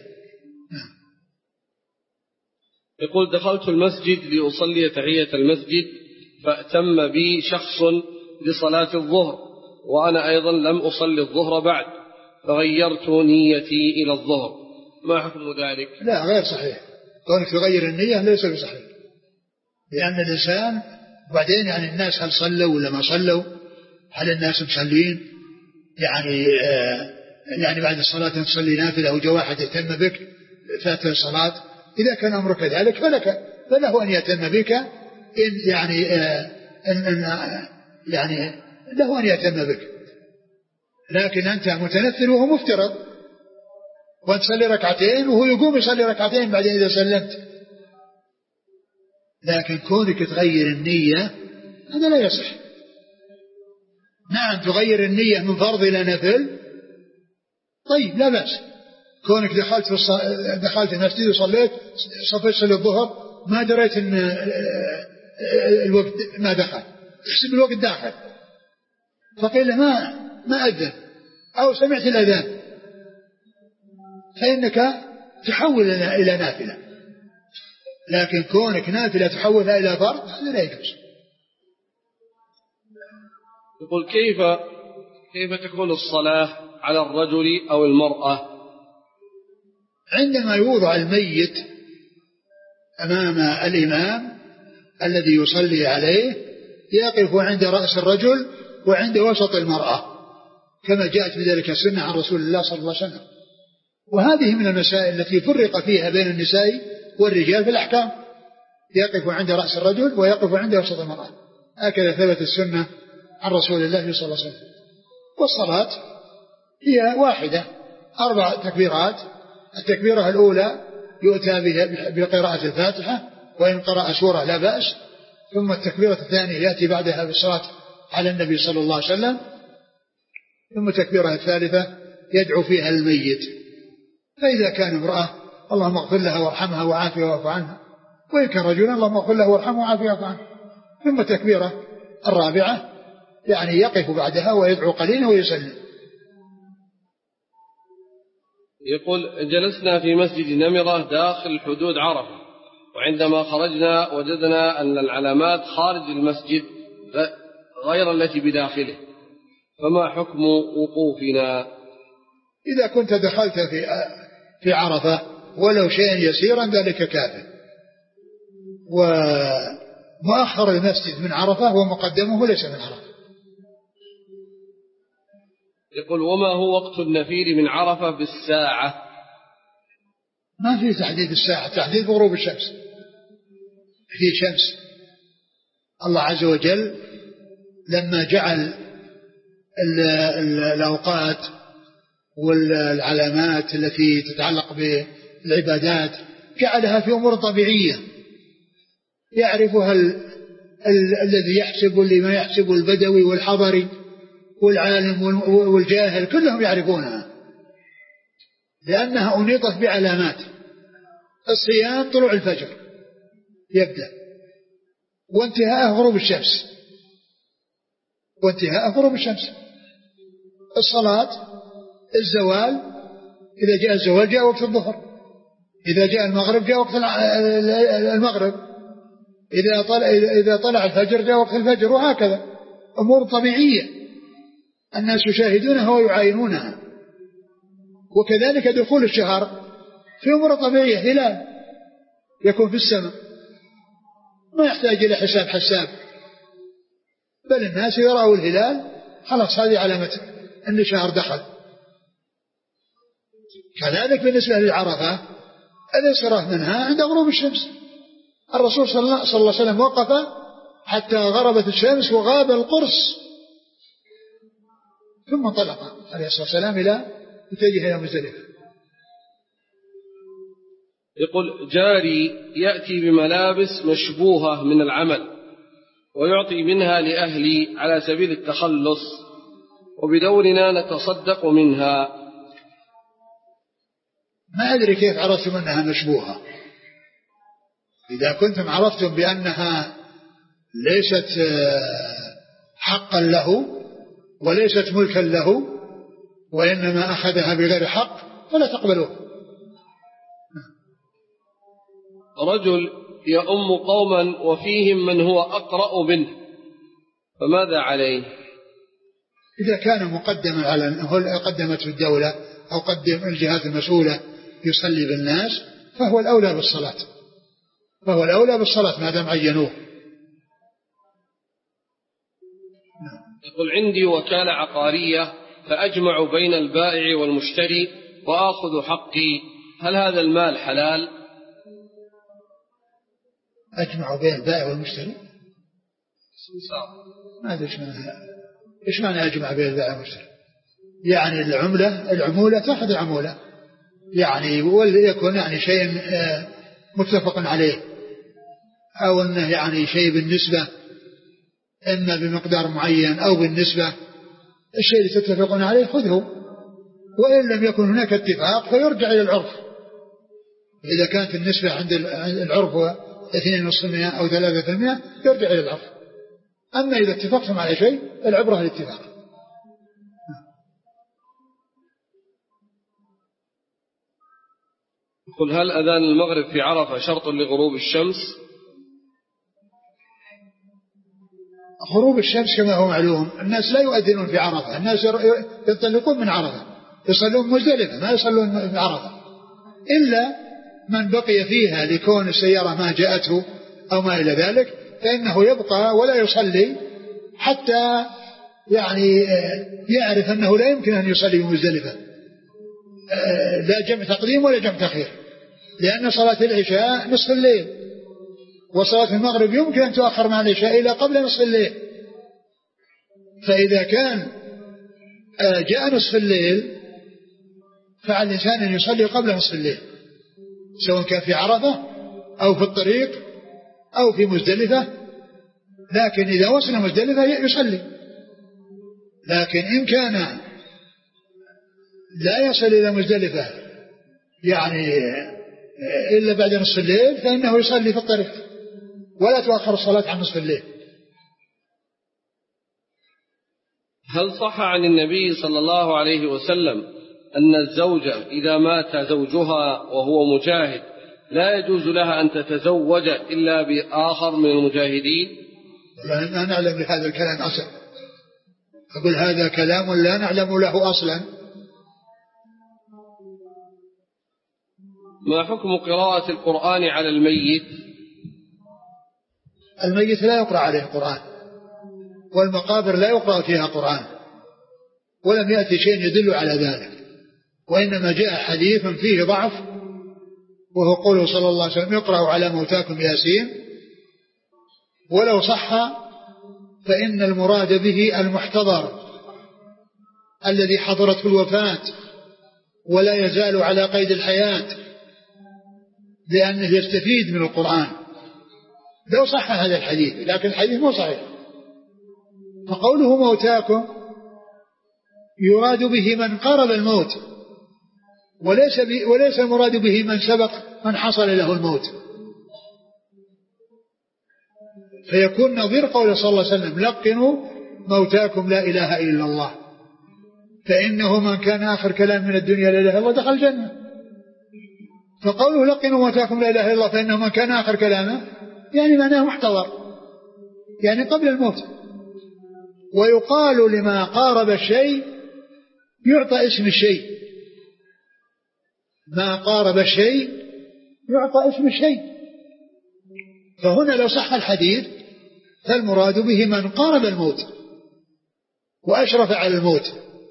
يقول دخلت المسجد لأصلي تحية المسجد فأتم بي شخص لصلاة الظهر وأنا أيضا لم أصلي الظهر بعد، فغيرت نيتي إلى الظهر، ما حكم ذلك؟ لا، غير صحيح، كونك تغير النية ليس بصحيح، لأن الإنسان بعدين يعني الناس هل صلوا ولا ما صلوا، هل الناس مصلين، يعني آه يعني بعد الصلاة تصلي نافلة وجاء واحد يهتم بك فات الصلاة، إذا كان أمرك ذلك فلك فله أن يهتم بك، إن يعني آه إن إن يعني له أن يهتم بك، لكن أنت متنفل وهو مفترض، وأنت تصلي ركعتين وهو يقوم يصلي ركعتين بعدين إذا سلمت، لكن كونك تغير النية هذا لا يصح. نعم تغير النية من فرض إلى نفل، طيب لا بأس، كونك دخلت في الص... دخلت المسجد وصليت صفيت صلاة الظهر ما دريت ان الوقت ما دخل، تحسب الوقت داخل، فقيل ما ما أذن أو سمعت الأذان، فإنك تحول إلى نافلة، لكن كونك نافلة تحولها إلى فرض هذا لا يجوز. يقول كيف كيف تكون الصلاة على الرجل أو المرأة؟ عندما يوضع الميت أمام الإمام الذي يصلي عليه يقف عند رأس الرجل وعند وسط المرأة كما جاءت بذلك السنة عن رسول الله صلى الله عليه وسلم، وهذه من المسائل التي فرق فيها بين النساء والرجال في الأحكام، يقف عند رأس الرجل ويقف عند وسط المرأة، هكذا ثبت السنة عن رسول الله صلى الله عليه وسلم. والصلاة هي واحدة، أربع تكبيرات، التكبيرة الأولى يؤتى بقراءة الفاتحة وإن قرأ سورة لا بأس، ثم التكبيرة الثانية يأتي بعدها بالصلاة على النبي صلى الله عليه وسلم، ثم التكبيرة الثالثة يدعو فيها الميت، فإذا كان امرأة اللهم اغفر لها وارحمها وعافها واعف عنها، وإن كان رجلا اللهم اغفر له وارحمه وعافه واعف عنه، ثم التكبيرة الرابعة يعني يقف بعدها ويدعو قليلا ويسلم. يقول جلسنا في مسجد نمرة داخل حدود عرفة، وعندما خرجنا وجدنا أن العلامات خارج المسجد غير التي بداخله، فما حكم وقوفنا؟ إذا كنت دخلت في في عرفة ولو شيئا يسيرا ذلك كافٍ، ومؤخر المسجد من عرفة ومقدمه ليس من عرفة. يقول: وما هو وقت النفير من عرفة بالساعة؟ ما في تحديد الساعة، تحديد غروب الشمس. في شمس الله عز وجل لما جعل ال ال الأوقات والعلامات التي تتعلق بالعبادات جعلها في أمور طبيعية يعرفها ال ال الذي يحسب واللي ما يحسب، البدوي والحضري والعالم والجاهل كلهم يعرفونها، لأنها أنيطت بعلامات. الصيام طلوع الفجر يبدأ، وانتهاء غروب الشمس وانتهاء غروب الشمس. الصلاة الزوال، إذا جاء الزوال جاء وقت الظهر، إذا جاء المغرب جاء وقت المغرب، إذا طلع, إذا طلع الفجر جاء وقت الفجر، وهكذا أمور طبيعية الناس يشاهدونها ويعاينونها. وكذلك دخول الشهر في أمور طبيعية، هلال يكون في السماء ما يحتاج إلى حساب حساب، بل الناس إذا رأوا الهلال خلاص هذه علامة أن الشهر دخل. كذلك بالنسبة للعرفة الانصراف منها عند غروب الشمس. الرسول صلى الله عليه وسلم وقف حتى غربت الشمس وغاب القرص، ثم انطلق عليه الصلاة والسلام إلى اتجه إلى مزدلفة. يقول: جاري يأتي بملابس مشبوهة من العمل ويعطي منها لأهلي على سبيل التخلص، وبدورنا نتصدق منها. ما أدري كيف عرفتم أنها مشبوهة. إذا كنتم عرفتم بأنها ليست حقا له وليست ملكا له وإنما أخذها بغير حق فلا تقبلوه. رجل يؤم قوما وفيهم من هو أقرأ منه، فماذا عليه؟ إذا كان مقدما على هو قدمته الدولة أو قدم الجهات المسؤولة يصلي بالناس فهو الأولى بالصلاة، فهو الأولى بالصلاة ما دام عينوه. يقول: عندي وكالة عقارية فأجمع بين البائع والمشتري وآخذ حقي، هل هذا المال حلال؟ أجمع بين البائع والمشتري؟ ما أدري إيش معنى إيش معنى أجمع بين البائع والمشتري؟ يعني العملة العمولة تأخذ العمولة، يعني وليكن يعني شيء متفق عليه، أو أنه يعني شيء بالنسبة إما بمقدار معين أو بالنسبة الشيء اللي تتفقون عليه خذه، وإن لم يكن هناك اتفاق فيرجع إلى العرف. إذا كانت النسبة عند العرف اثنين ونصف المئة أو ثلاثة المئة يرجع إلى العرف. أما إذا اتفقتم على شيء العبرة الاتفاق. قل: هل أذان المغرب في عرفة شرط لغروب الشمس؟ غروب الشمس كما هو معلوم الناس لا يؤذنون في عرفة، الناس ينطلقون من عرفة يصلون مزدلفة ما يصلون في عرفة، إلا من بقي فيها لكون السيارة ما جاءته أو ما إلى ذلك فإنه يبقى ولا يصلي حتى يعني يعرف أنه لا يمكن أن يصلي بمزدلفة، لا جمع تقديم ولا جمع تأخير، لأن صلاة العشاء نصف الليل وصلاة المغرب يمكن أن تؤخر مع العشاء إلى قبل نصف الليل. فإذا كان جاء نصف الليل فعلى الإنسان أن يصلي قبل نصف الليل، سواء كان في عرفة أو في الطريق أو في مزدلفة، لكن إذا وصل مزدلفة يصلي. لكن إن كان لا يصل إلى مزدلفة يعني إلا بعد نصف الليل فإنه يصلي في الطريق ولا تؤخر الصلاة عن نصف الليل. هل صح عن النبي صلى الله عليه وسلم أن الزوجة إذا مات زوجها وهو مجاهد لا يجوز لها أن تتزوج إلا بآخر من المجاهدين؟ لا نعلم لهذا الكلام أصلا. أقول هذا كلام لا نعلم له أصلا. ما حكم قراءة القرآن على الميت؟ الميت لا يقرأ عليه القرآن، والمقابر لا يقرأ فيها قرآن، ولم يأتي شيء يدل على ذلك، وإنما جاء حديث فيه ضعف وهو قوله صلى الله عليه وسلم اقرأوا على موتاكم ياسين، ولو صح فإن المراد به المحتضر الذي حضرته الوفاة ولا يزال على قيد الحياة، لأنه يستفيد من القرآن لو صح هذا الحديث، لكن الحديث مو صحيح. فقوله موتاكم يراد به من قرب الموت، وليس وليس المراد به من سبق من حصل له الموت، فيكون نظير قول صلى الله عليه وسلم لقنوا موتاكم لا إله إلا الله، فإنه من كان آخر كلام من الدنيا لا إله إلا الله دخل الجنة. فقوله لقنوا موتاكم لا إله إلا الله فإنه من كان آخر كلامه يعني معناه محتضر، يعني قبل الموت. ويقال لما قارب الشيء يعطى اسم الشيء، ما قارب الشيء يعطى اسم الشيء. فهنا لو صح الحديث فالمراد به من قارب الموت وأشرف على الموت،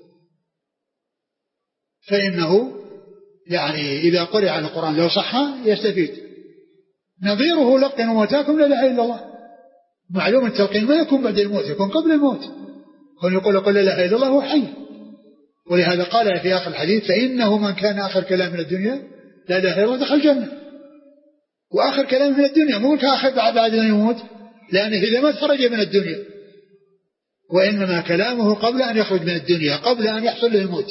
فإنه يعني إذا قرأ على القرآن لو صح يستفيد. نظيره لقنوا موتاكم لا إله إلا الله، معلوم التلقين ما يكون بعد الموت، يكون قبل الموت. كون يقول قل لا إله إلا الله هو حي، ولهذا قال في آخر الحديث فإنه من كان آخر كلام من الدنيا لا إله إلا الله دخل الجنة. وآخر كلام من الدنيا مو كآخر بعد أن يموت، لأنه إذا ما خرج من الدنيا، وإنما كلامه قبل أن يخرج من الدنيا، قبل أن يحصل له الموت.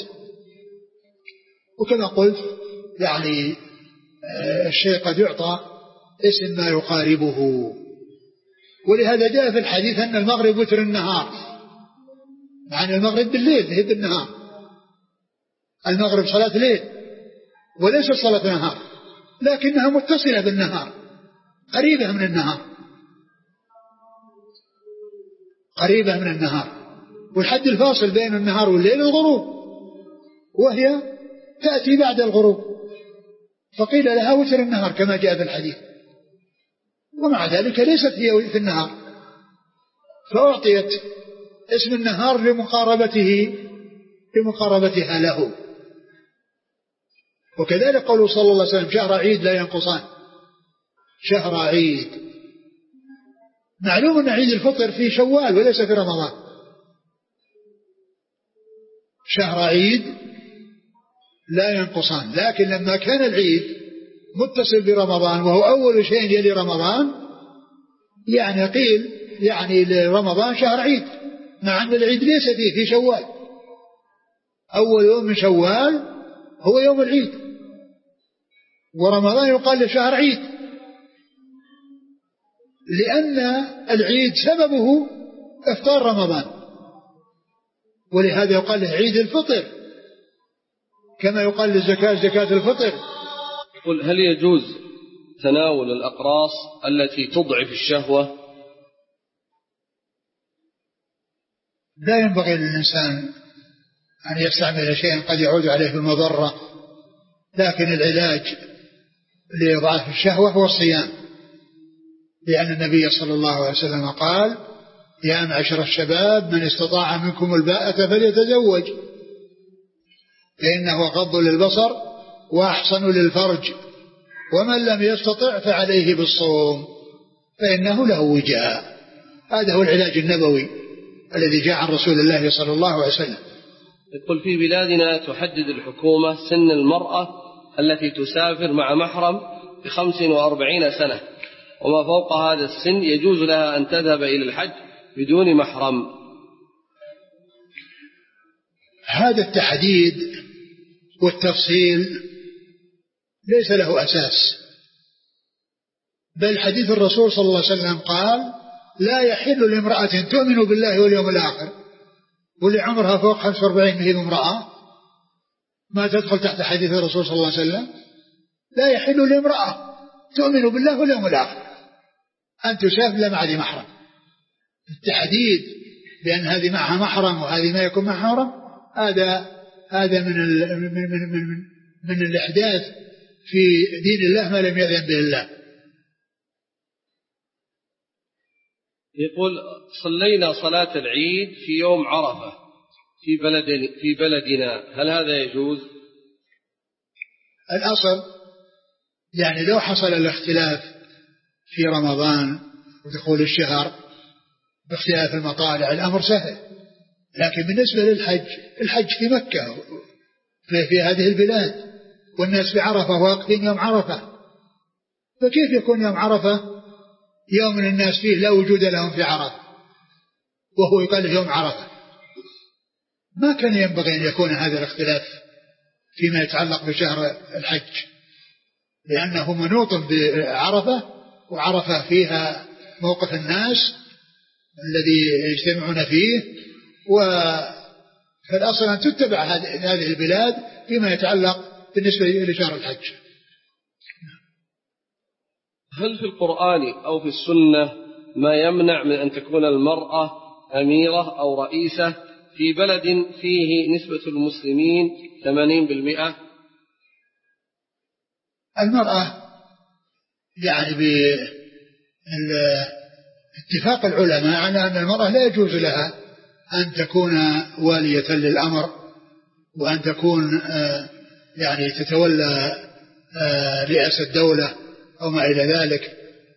وكما قلت يعني الشيء قد يعطى اسم ما يقاربه، ولهذا جاء في الحديث أن المغرب وتر النهار، يعني المغرب بالليل هي بالنهار، المغرب صلاة ليل وليس صلاة نهار، لكنها متصلة بالنهار، قريبة من النهار، قريبة من النهار. والحد الفاصل بين النهار والليل الغروب، وهي تأتي بعد الغروب، فقيل لها وتر النهار كما جاء في الحديث، ومع ذلك ليست هي في النهار، فأعطيت اسم النهار لمقاربته لمقاربتها له. وكذلك قوله صلى الله عليه وسلم شهر عيد لا ينقصان، شهر عيد معلوم أن عيد الفطر في شوال وليس في رمضان، شهر عيد لا ينقصان، لكن لما كان العيد متصل برمضان وهو أول شيء يلي رمضان، يعني قيل يعني لرمضان شهر عيد، مع أن العيد ليس فيه في شوال، أول يوم من شوال هو يوم العيد، ورمضان يقال له شهر عيد، لأن العيد سببه إفطار رمضان، ولهذا يقال له عيد الفطر، كما يقال للزكاة زكاة الفطر. قل هل يجوز تناول الأقراص التي تضعف الشهوة؟ لا ينبغي للإنسان أن يستعمل شيئا قد يعود عليه بالمضرة، لكن العلاج لإضعاف الشهوة هو الصيام، لأن النبي صلى الله عليه وسلم قال يا معشر الشباب من استطاع منكم الباءة فليتزوج، فإنه غض للبصر وأحصن للفرج، ومن لم يستطع فعليه بالصوم فإنه له وجاء. هذا هو العلاج النبوي الذي جاء عن رسول الله صلى الله عليه وسلم. يقول في بلادنا تحدد الحكومة سن المرأة التي تسافر مع محرم بخمس وأربعين سنة، وما فوق هذا السن يجوز لها أن تذهب إلى الحج بدون محرم. هذا التحديد والتفصيل ليس له أساس، بل حديث الرسول صلى الله عليه وسلم قال لا يحل لامرأة تؤمن بالله واليوم الآخر واللي عمرها فوق خمسة وأربعين هي امرأة ما تدخل تحت حديث الرسول صلى الله عليه وسلم. لا يحل لامرأة تؤمن بالله واليوم الآخر أن تسافر مع ذي محرم، التحديد بأن هذه معها محرم وهذه ما يكون معها محرم، هذا هذا من ال من من من, من الإحداث في دين الله ما لم يأذن به الله. يقول صلينا صلاة العيد في يوم عرفة في بلد في بلدنا، هل هذا يجوز؟ الأصل يعني لو حصل الاختلاف في رمضان ودخول الشهر باختلاف المطالع الأمر سهل، لكن بالنسبة للحج الحج في مكة في, في هذه البلاد والناس في عرفة واقفين يوم عرفة، فكيف يكون يوم عرفة يوم من الناس فيه لا وجود لهم في عرفة وهو يقال يوم عرفة؟ ما كان ينبغي أن يكون هذا الاختلاف فيما يتعلق بشهر الحج، لأنه منوط بعرفة، وعرفة فيها موقف الناس الذي يجتمعون فيه، فالأصل أن تتبع هذه البلاد فيما يتعلق بالنسبة لشهر الحج. هل في القرآن أو في السنة ما يمنع من أن تكون المرأة أميرة أو رئيسة في بلد فيه نسبة المسلمين ثمانين بالمئة؟ المرأة يعني باتفاق العلماء على أن المرأة لا يجوز لها أن تكون والية للأمر وأن تكون يعني تتولى رئاسة الدولة أو ما إلى ذلك،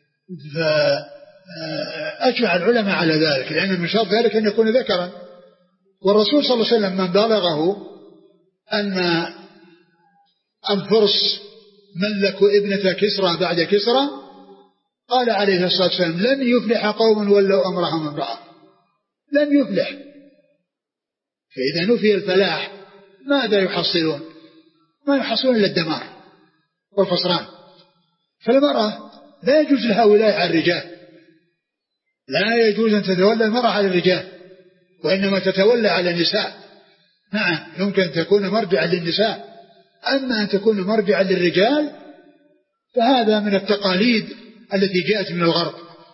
فأجمع العلماء على ذلك، لأن من شرط ذلك أن يكون ذكرا. والرسول صلى الله عليه وسلم من بلغه أن الفرس ملكوا ابنة كسرى بعد كسرى قال عليه الصلاة والسلام لن يفلح قوم ولوا أمرهم امرأة، لن يفلح. فإذا نفي الفلاح ماذا يحصلون؟ ما يحصلون إلا الدمار والفصران. فالمرأة لا يجوز لها ولاية على الرجال، لا يجوز أن تتولى المرأة على الرجال، وإنما تتولى على النساء. نعم يمكن أن تكون مرجعا للنساء، أما أن تكون مرجعا للرجال فهذا من التقاليد التي جاءت من الغرب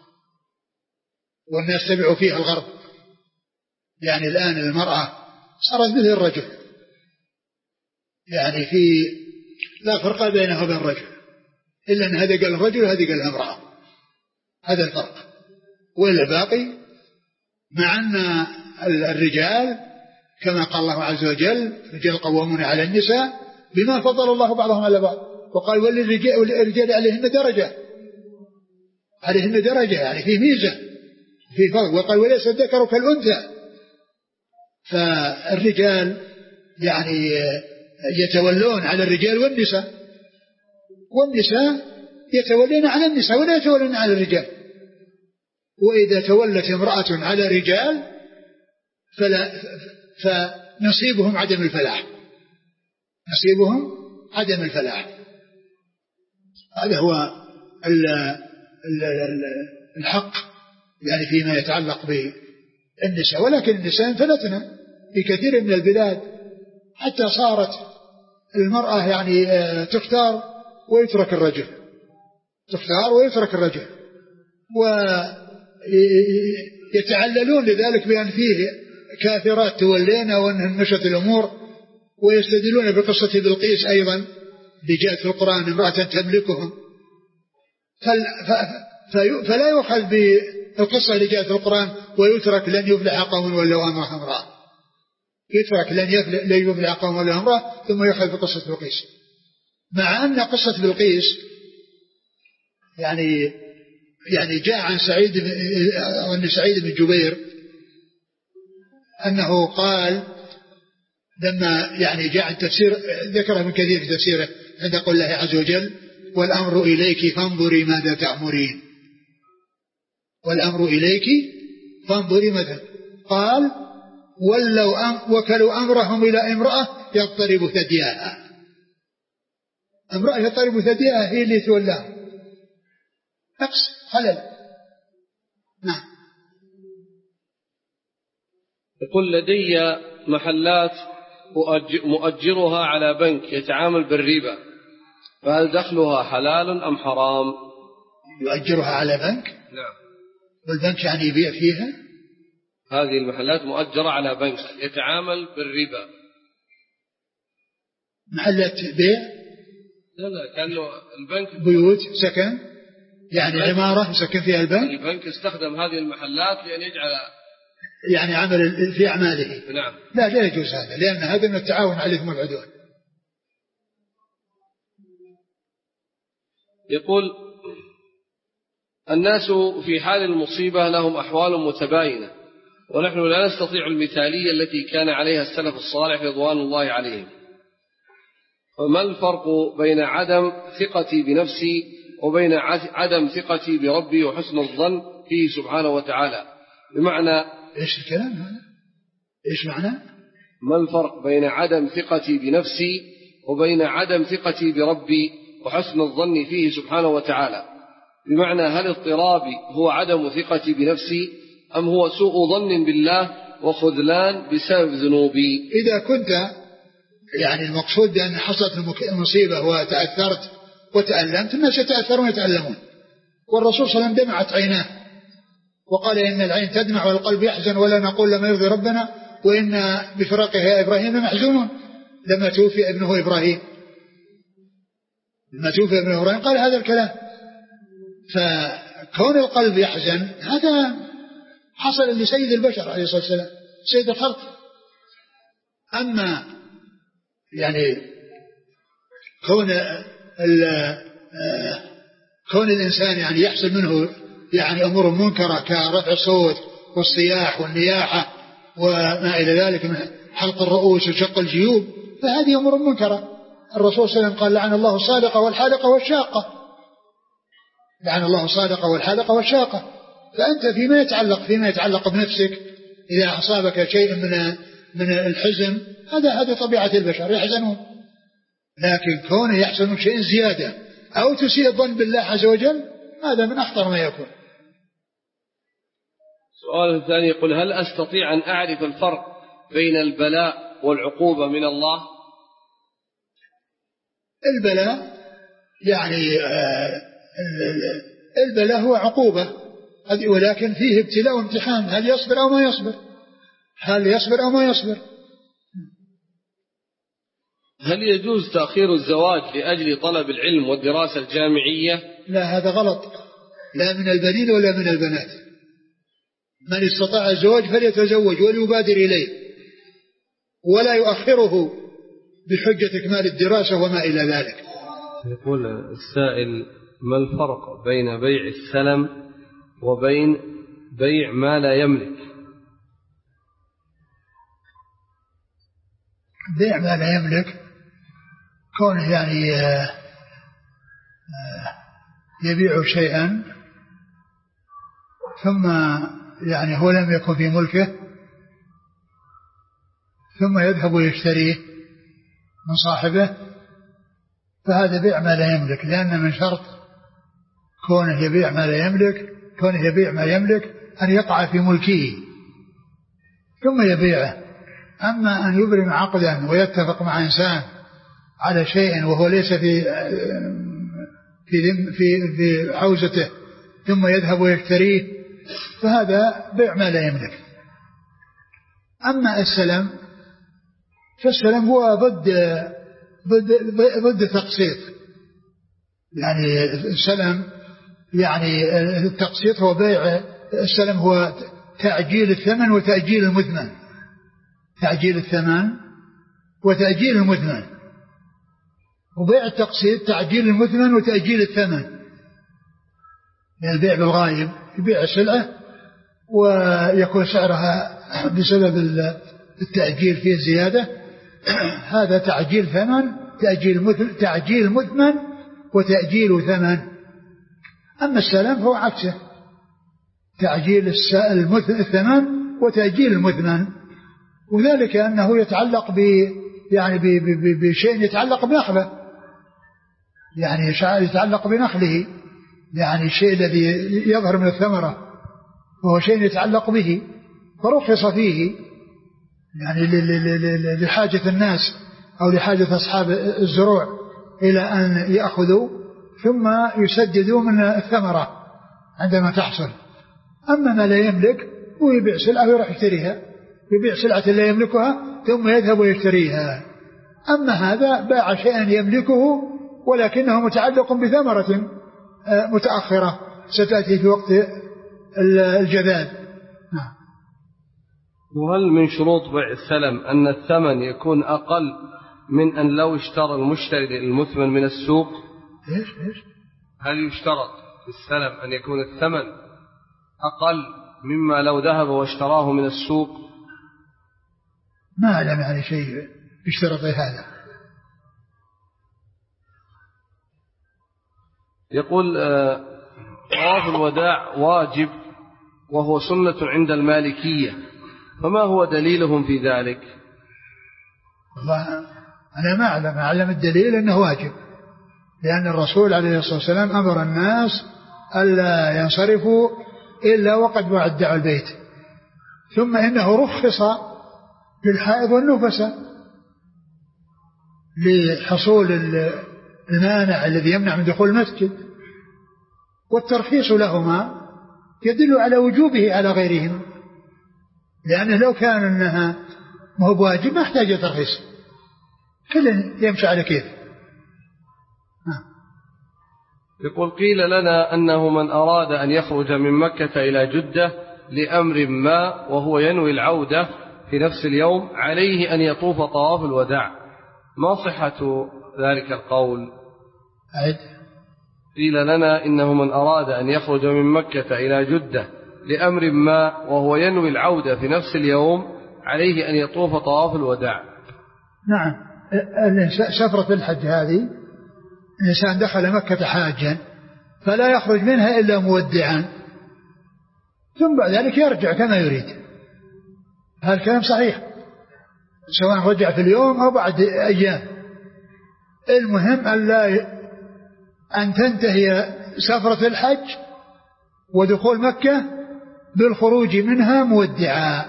والناس تبعوا فيها الغرب. يعني الآن المرأة صارت مثل الرجل، يعني في لا فرق بينه وبين الرجل إلا أن هذا قال الرجل وهذا قال امرأة، هذا الفرق. والباقي مع أن الرجال كما قال الله عز وجل الرجال قوامون على النساء بما فضل الله بعضهم على بعض، وقال وللرجال عليهن درجة، عليهن درجة يعني في ميزة في فرق، وقال وليس الذكر كالأنثى. فالرجال يعني يتولون على الرجال والنساء، والنساء يتولون على النساء ولا يتولون على الرجال. وإذا تولت امرأة على رجال فلا فنصيبهم عدم الفلاح، نصيبهم عدم الفلاح. هذا هو الحق يعني فيما يتعلق بالنساء. ولكن النساء انفلتنا في كثير من البلاد حتى صارت المرأة يعني تختار ويترك الرجل، تختار ويترك الرجل، ويتعللون لذلك بأن فيه كافرات تولينا وأنهم مشت الأمور، ويستدلون بقصة بلقيس أيضا اللي جاءت في القرآن امرأة تملكهم. فلا يؤخذ بالقصة اللي جاءت في القرآن ويترك لن يفلح قوم ولو أمرهم امرأة، يترك لن يفلح قوم ولو امرأة ثم يؤخذ بقصة بلقيس، مع أن قصة بلقيس يعني يعني جاء عن سعيد بن سعيد بن جبير أنه قال لما يعني جاء عن تفسير ذكره ابن كثير في تفسيره عند قول الله عز وجل والأمر إليك فانظري ماذا تأمرين، والأمر إليك فانظري ماذا، قال ولو أم وكلوا أمرهم إلى امرأة يضطرب ثدياها، امرأة يضطرب ثدياها هي اللي تولاها، نقص خلل. نعم. يقول لدي محلات مؤجرها على بنك يتعامل بالربا، فهل دخلها حلال أم حرام؟ يؤجرها على بنك؟ نعم. والبنك يعني يبيع فيها؟ هذه المحلات مؤجرة على بنك يتعامل بالربا. محلات بيع؟ لا لا، كانوا البنك بيوت سكن، يعني عمارة يسكن فيها البنك. البنك استخدم هذه المحلات لأن يجعل يعني عمل في أعماله. نعم. لا لا يجوز هذا، لأن هذا من التعاون على الإثم والعدوان. يقول الناس في حال المصيبة لهم أحوال متباينة، ونحن لا نستطيع المثالية التي كان عليها السلف الصالح رضوان الله عليهم، فما الفرق بين عدم ثقتي بنفسي وبين عدم ثقتي بربي وحسن الظن فيه سبحانه وتعالى؟ بمعنى إيش الكلام هذا؟ إيش معنى؟ ما الفرق بين عدم ثقتي بنفسي وبين عدم ثقتي بربي وحسن الظن فيه سبحانه وتعالى؟ بمعنى هل اضطرابي هو عدم ثقتي بنفسي أم هو سوء ظن بالله وخذلان بسبب ذنوبي؟ إذا كنت يعني المقصود بأن حصلت المصيبة وتأثرت وتألمت، الناس يتأثرون ويتألمون، والرسول صلى الله عليه وسلم دمعت عيناه وقال إن العين تدمع والقلب يحزن ولا نقول لما يرضي ربنا وإن بفراقه يا إبراهيم محزونون. لما توفي ابنه إبراهيم لما توفي ابنه إبراهيم قال هذا الكلام. فكون القلب يحزن هذا حصل لسيد البشر عليه الصلاة والسلام، سيد الخلق. أما يعني كون كون الإنسان يعني يحصل منه يعني أمور منكرة كرفع الصوت والصياح والنياحة وما إلى ذلك من حلق الرؤوس وشق الجيوب، فهذه أمور منكرة. الرسول صلى الله عليه وسلم قال لعن الله الصادقة والحالقة والشاقة، لعن الله الصادقة والحالقة والشاقة. فأنت فيما يتعلق فيما يتعلق بنفسك إذا أصابك شيء من من الحزن هذا هذا طبيعة البشر يحزنون، لكن كونه يحصل من شيء زيادة أو تسيء الظن بالله عز وجل هذا من أخطر ما يكون. السؤال الثاني يقول هل أستطيع أن أعرف الفرق بين البلاء والعقوبة من الله؟ البلاء يعني البلاء هو عقوبة، ولكن فيه ابتلاء وامتحان، هل يصبر أو ما يصبر، هل يصبر أو ما يصبر. هل يجوز تأخير الزواج لأجل طلب العلم والدراسة الجامعية؟ لا، هذا غلط، لا من البنين ولا من البنات. من استطاع الزواج فليتزوج وليبادر إليه ولا يؤخره بحجة إكمال الدراسة وما إلى ذلك. يقول السائل ما الفرق بين بيع السلم وبين بيع ما لا يملك؟ بيع ما لا يملك كونه يعني يبيع شيئا ثم يعني هو لم يكن في ملكه ثم يذهب ويشتريه من صاحبه، فهذا بيع ما لا يملك، لأن من شرط كونه يبيع ما لا يملك كونه يبيع ما يملك أن يقع في ملكه ثم يبيعه. أما أن يبرم عقدا ويتفق مع إنسان على شيء وهو ليس في في في, في حوزته ثم يذهب ويشتريه فهذا بيع ما لا يملك. أما السلم فالسلم هو ضد ضد ضد التقسيط، يعني السلم يعني التقسيط هو بيع السلم هو تعجيل الثمن وتأجيل المثمن، تعجيل الثمن وتأجيل المثمن، وبيع التقسيط تعجيل المثمن وتأجيل الثمن. يعني البيع بالغايب يبيع السلعة ويكون سعرها بسبب التأجيل فيه زيادة، هذا تعجيل ثمن تأجيل مثمن تعجيل مثمن وتأجيل ثمن. أما السلم فهو عكسه، تعجيل الثمن وتأجيل المثمن، وذلك أنه يتعلق ب يعني ب ب بشيء يتعلق بنخله، يعني يتعلق بنخله، يعني الشيء الذي يظهر من الثمرة وهو شيء يتعلق به فرخص فيه يعني لحاجة الناس أو لحاجة أصحاب الزروع إلى أن يأخذوا ثم يسددوا من الثمرة عندما تحصل. أما ما لا يملك ويبيع سلعة ويروح يشتريها، يبيع سلعة لا يملكها ثم يذهب ويشتريها. أما هذا باع شيئا يملكه ولكنه متعلق بثمرة متأخرة ستأتي في وقت الجذاذ. نعم. وهل من شروط بيع السلم أن الثمن يكون أقل من أن لو اشترى المشتري المثمن من السوق؟ إيش إيش؟ هل يشترط في السلم أن يكون الثمن أقل مما لو ذهب واشتراه من السوق؟ ما أعلم يعني شيء يشترط هذا. يقول طواف الوداع واجب وهو سنة عند المالكية، فما هو دليلهم في ذلك؟ والله أنا ما أعلم أعلم الدليل أنه واجب، لأن الرسول عليه الصلاة والسلام أمر الناس ألا ينصرفوا إلا وقد ودعوا البيت، ثم إنه رخص للحائض والنفساء لحصول المانع الذي يمنع من دخول المسجد، والترخيص لهما يدل على وجوبه على غيرهم، لأنه لو كان أنها ما هو واجب ما احتاج ترخيص، كل يمشي على كيف. يقول قيل لنا أنه من أراد أن يخرج من مكة إلى جدة لأمر ما وهو ينوي العودة في نفس اليوم عليه أن يطوف طواف الوداع، ما صحة ذلك القول؟ أعد. قيل لنا إنه من أراد أن يخرج من مكة إلى جدة لأمر ما وهو ينوي العودة في نفس اليوم عليه أن يطوف طواف الوداع. نعم، سفرة الحج هذه الإنسان دخل مكة حاجا فلا يخرج منها إلا مودعا، ثم بعد ذلك يرجع كما يريد. هذا الكلام صحيح سواء رجع في اليوم أو بعد أيام، المهم أن, لا أن تنتهي سفرة الحج ودخول مكة بالخروج منها مودعا.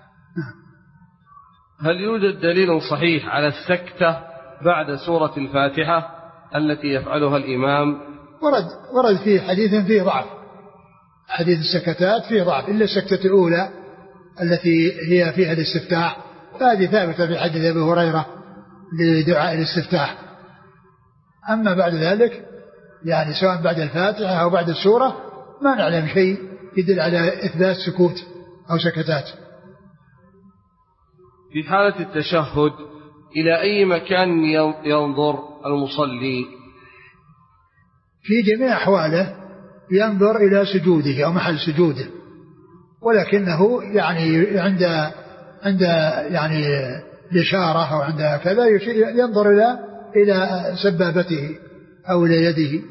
هل يوجد دليل صحيح على السكتة بعد سورة الفاتحة التي يفعلها الإمام؟ ورد ورد فيه حديث فيه ضعف، حديث السكتات فيه ضعف، إلا السكتة الأولى التي هي فيها الاستفتاح فهذه ثابتة في حديث أبي هريرة لدعاء الاستفتاح. أما بعد ذلك يعني سواء بعد الفاتحة أو بعد السورة ما نعلم شيء يدل على إثبات سكوت أو سكتات. في حالة التشهد إلى أي مكان ينظر المصلي؟ في جميع أحواله ينظر إلى سجوده أو محل سجوده، ولكنه يعني عند عند يعني الإشارة أو عند كذا ينظر إلى إلى سبابته أو إلى يده.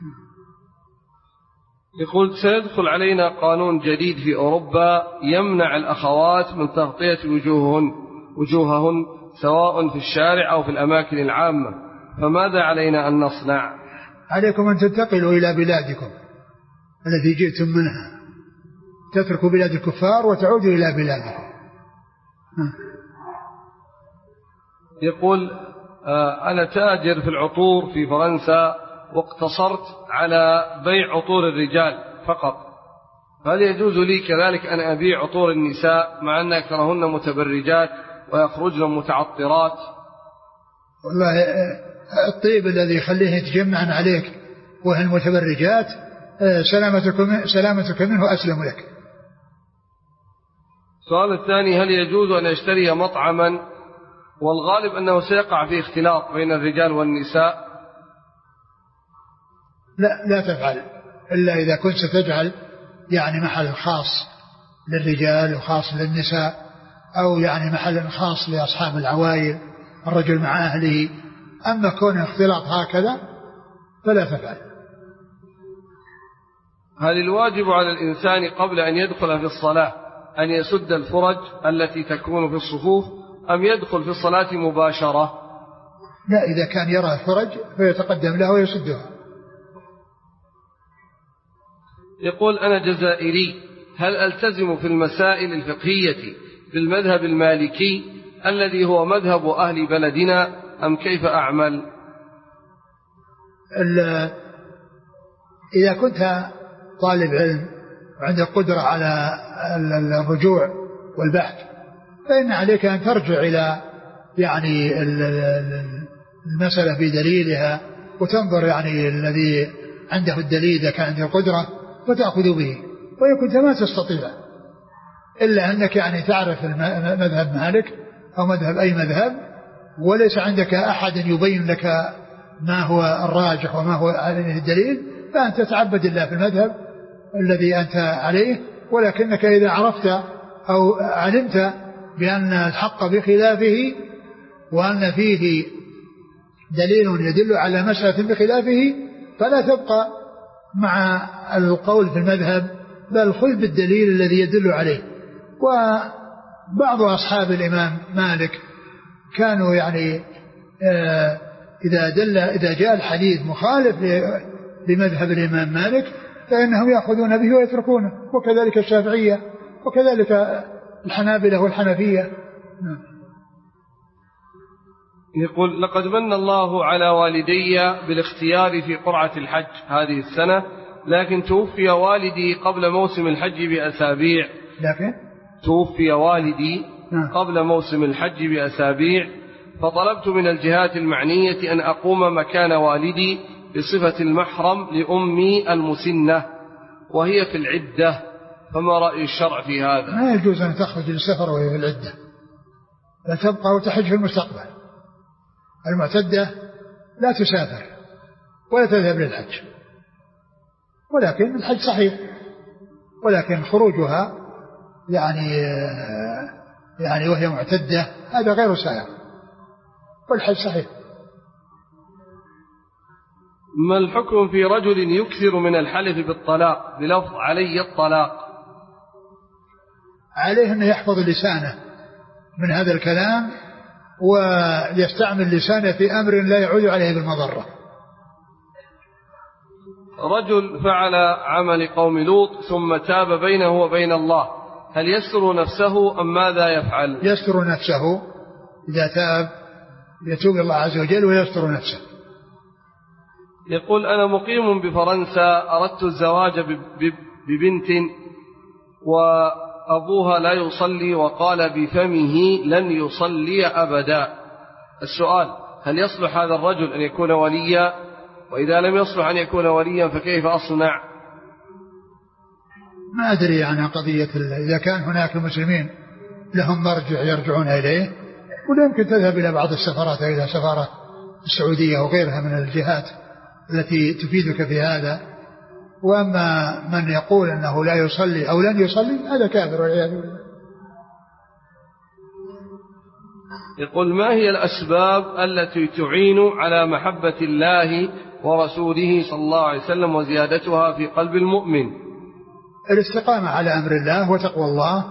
يقول سيدخل علينا قانون جديد في أوروبا يمنع الأخوات من تغطية وجوههن وجوههن سواء في الشارع أو في الأماكن العامة، فماذا علينا أن نصنع؟ عليكم أن تنتقلوا إلى بلادكم التي جئتم منها، تتركوا بلاد الكفار وتعودوا إلى بلادكم. يقول آه أنا تاجر في العطور في فرنسا واقتصرت على بيع عطور الرجال فقط، فهل يجوز لي كذلك أن أبيع عطور النساء مع أن أكثرهن متبرجات ويخرجن متعطرات؟ والله الطيب الذي يخليه يتجمع عليك وهي المتبرجات سلامتك, سلامتك منه أسلم لك. السؤال الثاني هل يجوز أن أشتري مطعما والغالب أنه سيقع في اختلاط بين الرجال والنساء؟ لا لا تفعل إلا إذا كنت ستجعل يعني محل خاص للرجال وخاص للنساء، أو يعني محل خاص لأصحاب العوائل الرجل مع أهله. أما كون اختلاط هكذا فلا تفعل. هل الواجب على الإنسان قبل أن يدخل في الصلاة أن يسد الفرج التي تكون في الصفوف أم يدخل في الصلاة مباشرة؟ لا، إذا كان يرى الفرج فيتقدم له ويسدها. يقول أنا جزائري، هل ألتزم في المسائل الفقهية بالمذهب المالكي الذي هو مذهب أهل بلدنا أم كيف أعمل؟ إذا كنت طالب علم وعندك قدرة على الرجوع والبحث، فإن عليك أن ترجع إلى يعني المسألة بدليلها، وتنظر يعني الذي عنده الدليل إذا كان عنده القدرة وتأخذ به. وإن كنت ما تستطيع إلا أنك يعني تعرف مذهب مالك أو مذهب أي مذهب، وليس عندك أحد يبين لك ما هو الراجح وما هو عليه الدليل، فأنت تعبد الله في المذهب الذي أنت عليه. ولكنك إذا عرفت أو علمت بأن الحق بخلافه وأن فيه دليل يدل على مسألة بخلافه، فلا تبقى مع القول في المذهب، بل خذ بالدليل الذي يدل عليه. وبعض أصحاب الإمام مالك كانوا يعني آه إذا دل إذا جاء الحديث مخالف لمذهب الإمام مالك فإنهم يأخذون به ويتركونه، وكذلك الشافعية وكذلك الحنابلة والحنفية. يقول: لقد من الله على والدي بالاختيار في قرعة الحج هذه السنة، لكن توفي والدي قبل موسم الحج بأسابيع لكن توفي والدي قبل موسم الحج بأسابيع فطلبت من الجهات المعنية أن أقوم مكان والدي بصفة المحرم لأمي المسنة وهي في العدة، فما رأي الشرع في هذا؟ ما يجوز أن تخرج للسفر وهي في العدة، لا تبقى وتحج في المستقبل. المعتدة لا تسافر ولا تذهب للحج، ولكن الحج صحيح، ولكن خروجها يعني يعني وهي معتدة هذا غير سائر، والحج صحيح. ما الحكم في رجل يكثر من الحلف بالطلاق بلفظ علي الطلاق؟ عليه أن يحفظ لسانه من هذا الكلام، ويستعمل لسانه في أمر لا يعود عليه بالمضرة. رجل فعل عمل قوم لوط ثم تاب بينه وبين الله، هل يستر نفسه أم ماذا يفعل؟ يستر نفسه، إذا تاب يتوب الله عز وجل ويستر نفسه. يقول: أنا مقيم بفرنسا، أردت الزواج ببنت وأبوها لا يصلي وقال بفمه لن يصلي أبدا. السؤال: هل يصلح هذا الرجل أن يكون وليا؟ وإذا لم يصلح أن يكون وليا فكيف أصنع؟ ما أدري عن قضية إذا كان هناك المسلمين لهم مرجع يرجعون إليه، ولا يمكن تذهب إلى بعض السفارات، إلى سفارة السعودية وغيرها من الجهات التي تفيدك في هذا. وأما من يقول أنه لا يصلي أو لن يصلي هذا كافر والعياذ بالله. يقول: ما هي الأسباب التي تعين على محبة الله ورسوله صلى الله عليه وسلم وزيادتها في قلب المؤمن؟ الاستقامة على أمر الله وتقوى الله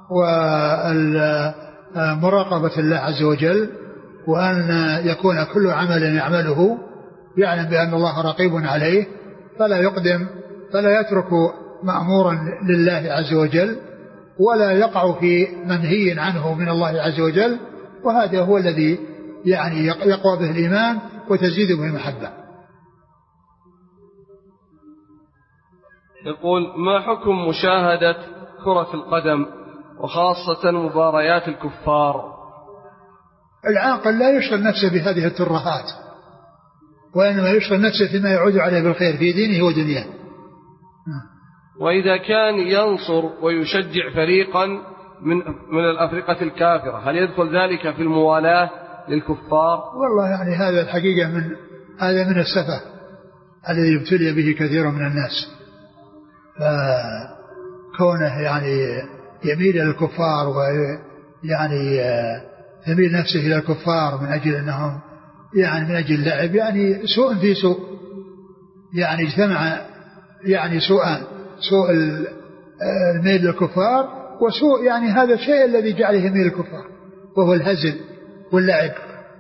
ومراقبة الله عز وجل، وأن يكون كل عمل يعمله يعلم بأن الله رقيب عليه، فلا يقدم فلا يترك مأمورا لله عز وجل، ولا يقع في منهي عنه من الله عز وجل. وهذا هو الذي يعني يقوى به الإيمان وتزيد به المحبة. يقول: ما حكم مشاهدة كرة القدم وخاصة مباريات الكفار؟ العاقل لا يشغل نفسه بهذه الترهات، وإنما يشغل نفسه فيما يعود عليه بالخير في دينه ودنياه. وإذا كان ينصر ويشجع فريقا من من الأفرقة الكافرة، هل يدخل ذلك في الموالاة للكفار؟ والله يعني هذا الحقيقة من هذا من السفه الذي ابتلي به كثير من الناس، فكونه يعني يميل إلى الكفار ويعني يميل نفسه إلى الكفار من أجل أنهم يعني من أجل اللعب، يعني سوء في سوء، يعني اجتمع يعني سوءان، سوء الميل للكفار وسوء يعني هذا الشيء الذي جعله يميل الكفار وهو الهزل واللعب.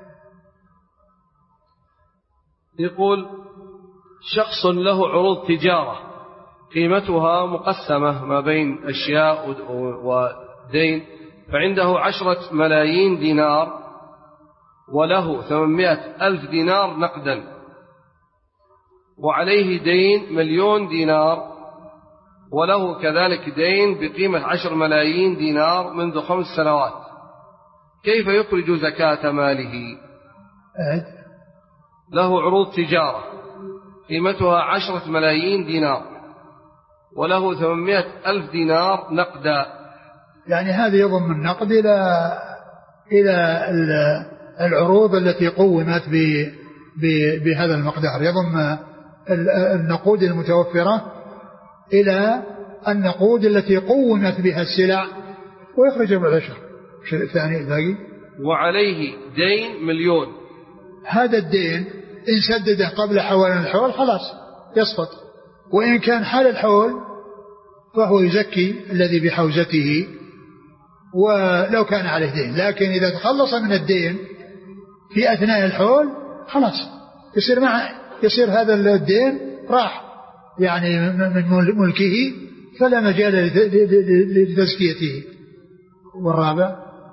يقول: شخص له عروض تجارة قيمتها مقسمة ما بين أشياء ودين، فعنده عشرة ملايين دينار وله ثمانمائة ألف دينار نقدا، وعليه دين مليون دينار، وله كذلك دين بقيمة عشر ملايين دينار منذ خمس سنوات، كيف يخرج زكاة ماله؟ أه. له عروض تجارة قيمتها عشرة ملايين دينار وله ثمانمائة ألف دينار نقدا. يعني هذا يضم النقد إلى إلى العروض التي قومت بهذا المقدار، يضم النقود المتوفرة إلى النقود التي قومت بها السلع ويخرج بالعشر. الشيء الثاني الباقي وعليه دين مليون. هذا الدين إن سدده قبل حوالين الحول خلاص يسقط، وإن كان حال الحول فهو يزكي الذي بحوزته ولو كان عليه دين، لكن إذا تخلص من الدين في أثناء الحول خلاص يصير مع يصير هذا الدين راح يعني من ملكه فلا مجال لتزكيته. والرابع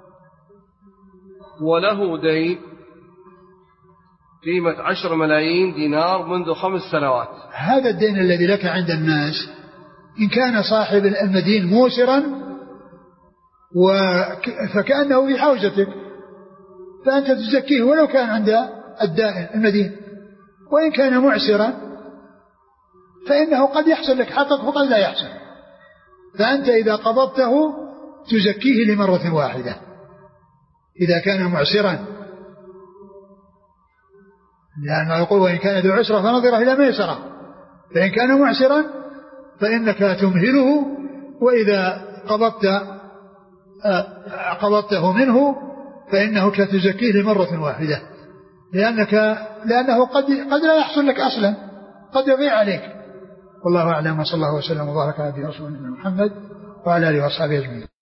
وله دين قيمة عشر ملايين دينار منذ خمس سنوات. هذا الدين الذي لك عند الناس إن كان صاحب المدين موسرا فكأنه في حوزتك فأنت تزكيه ولو كان عند الدائن المدين، وإن كان معسرا فإنه قد يحصل لك حقك وقد لا يحصل، فأنت إذا قبضته تزكيه لمرة واحدة إذا كان معسرا، لأنه يقول وإن كان ذو عسرة فنظرة إلى ميسرة، فإن كان معسرا فإنك تمهله، وإذا قبضت قبضته منه فإنه تزكيه لمرة واحدة، لأنك لأنه قد قد لا يحصل لك أصلا، قد يضيع عليك. والله أعلم، وصلى الله وسلم وبارك على رسول الله محمد وعلى آله وأصحابه أجمعين.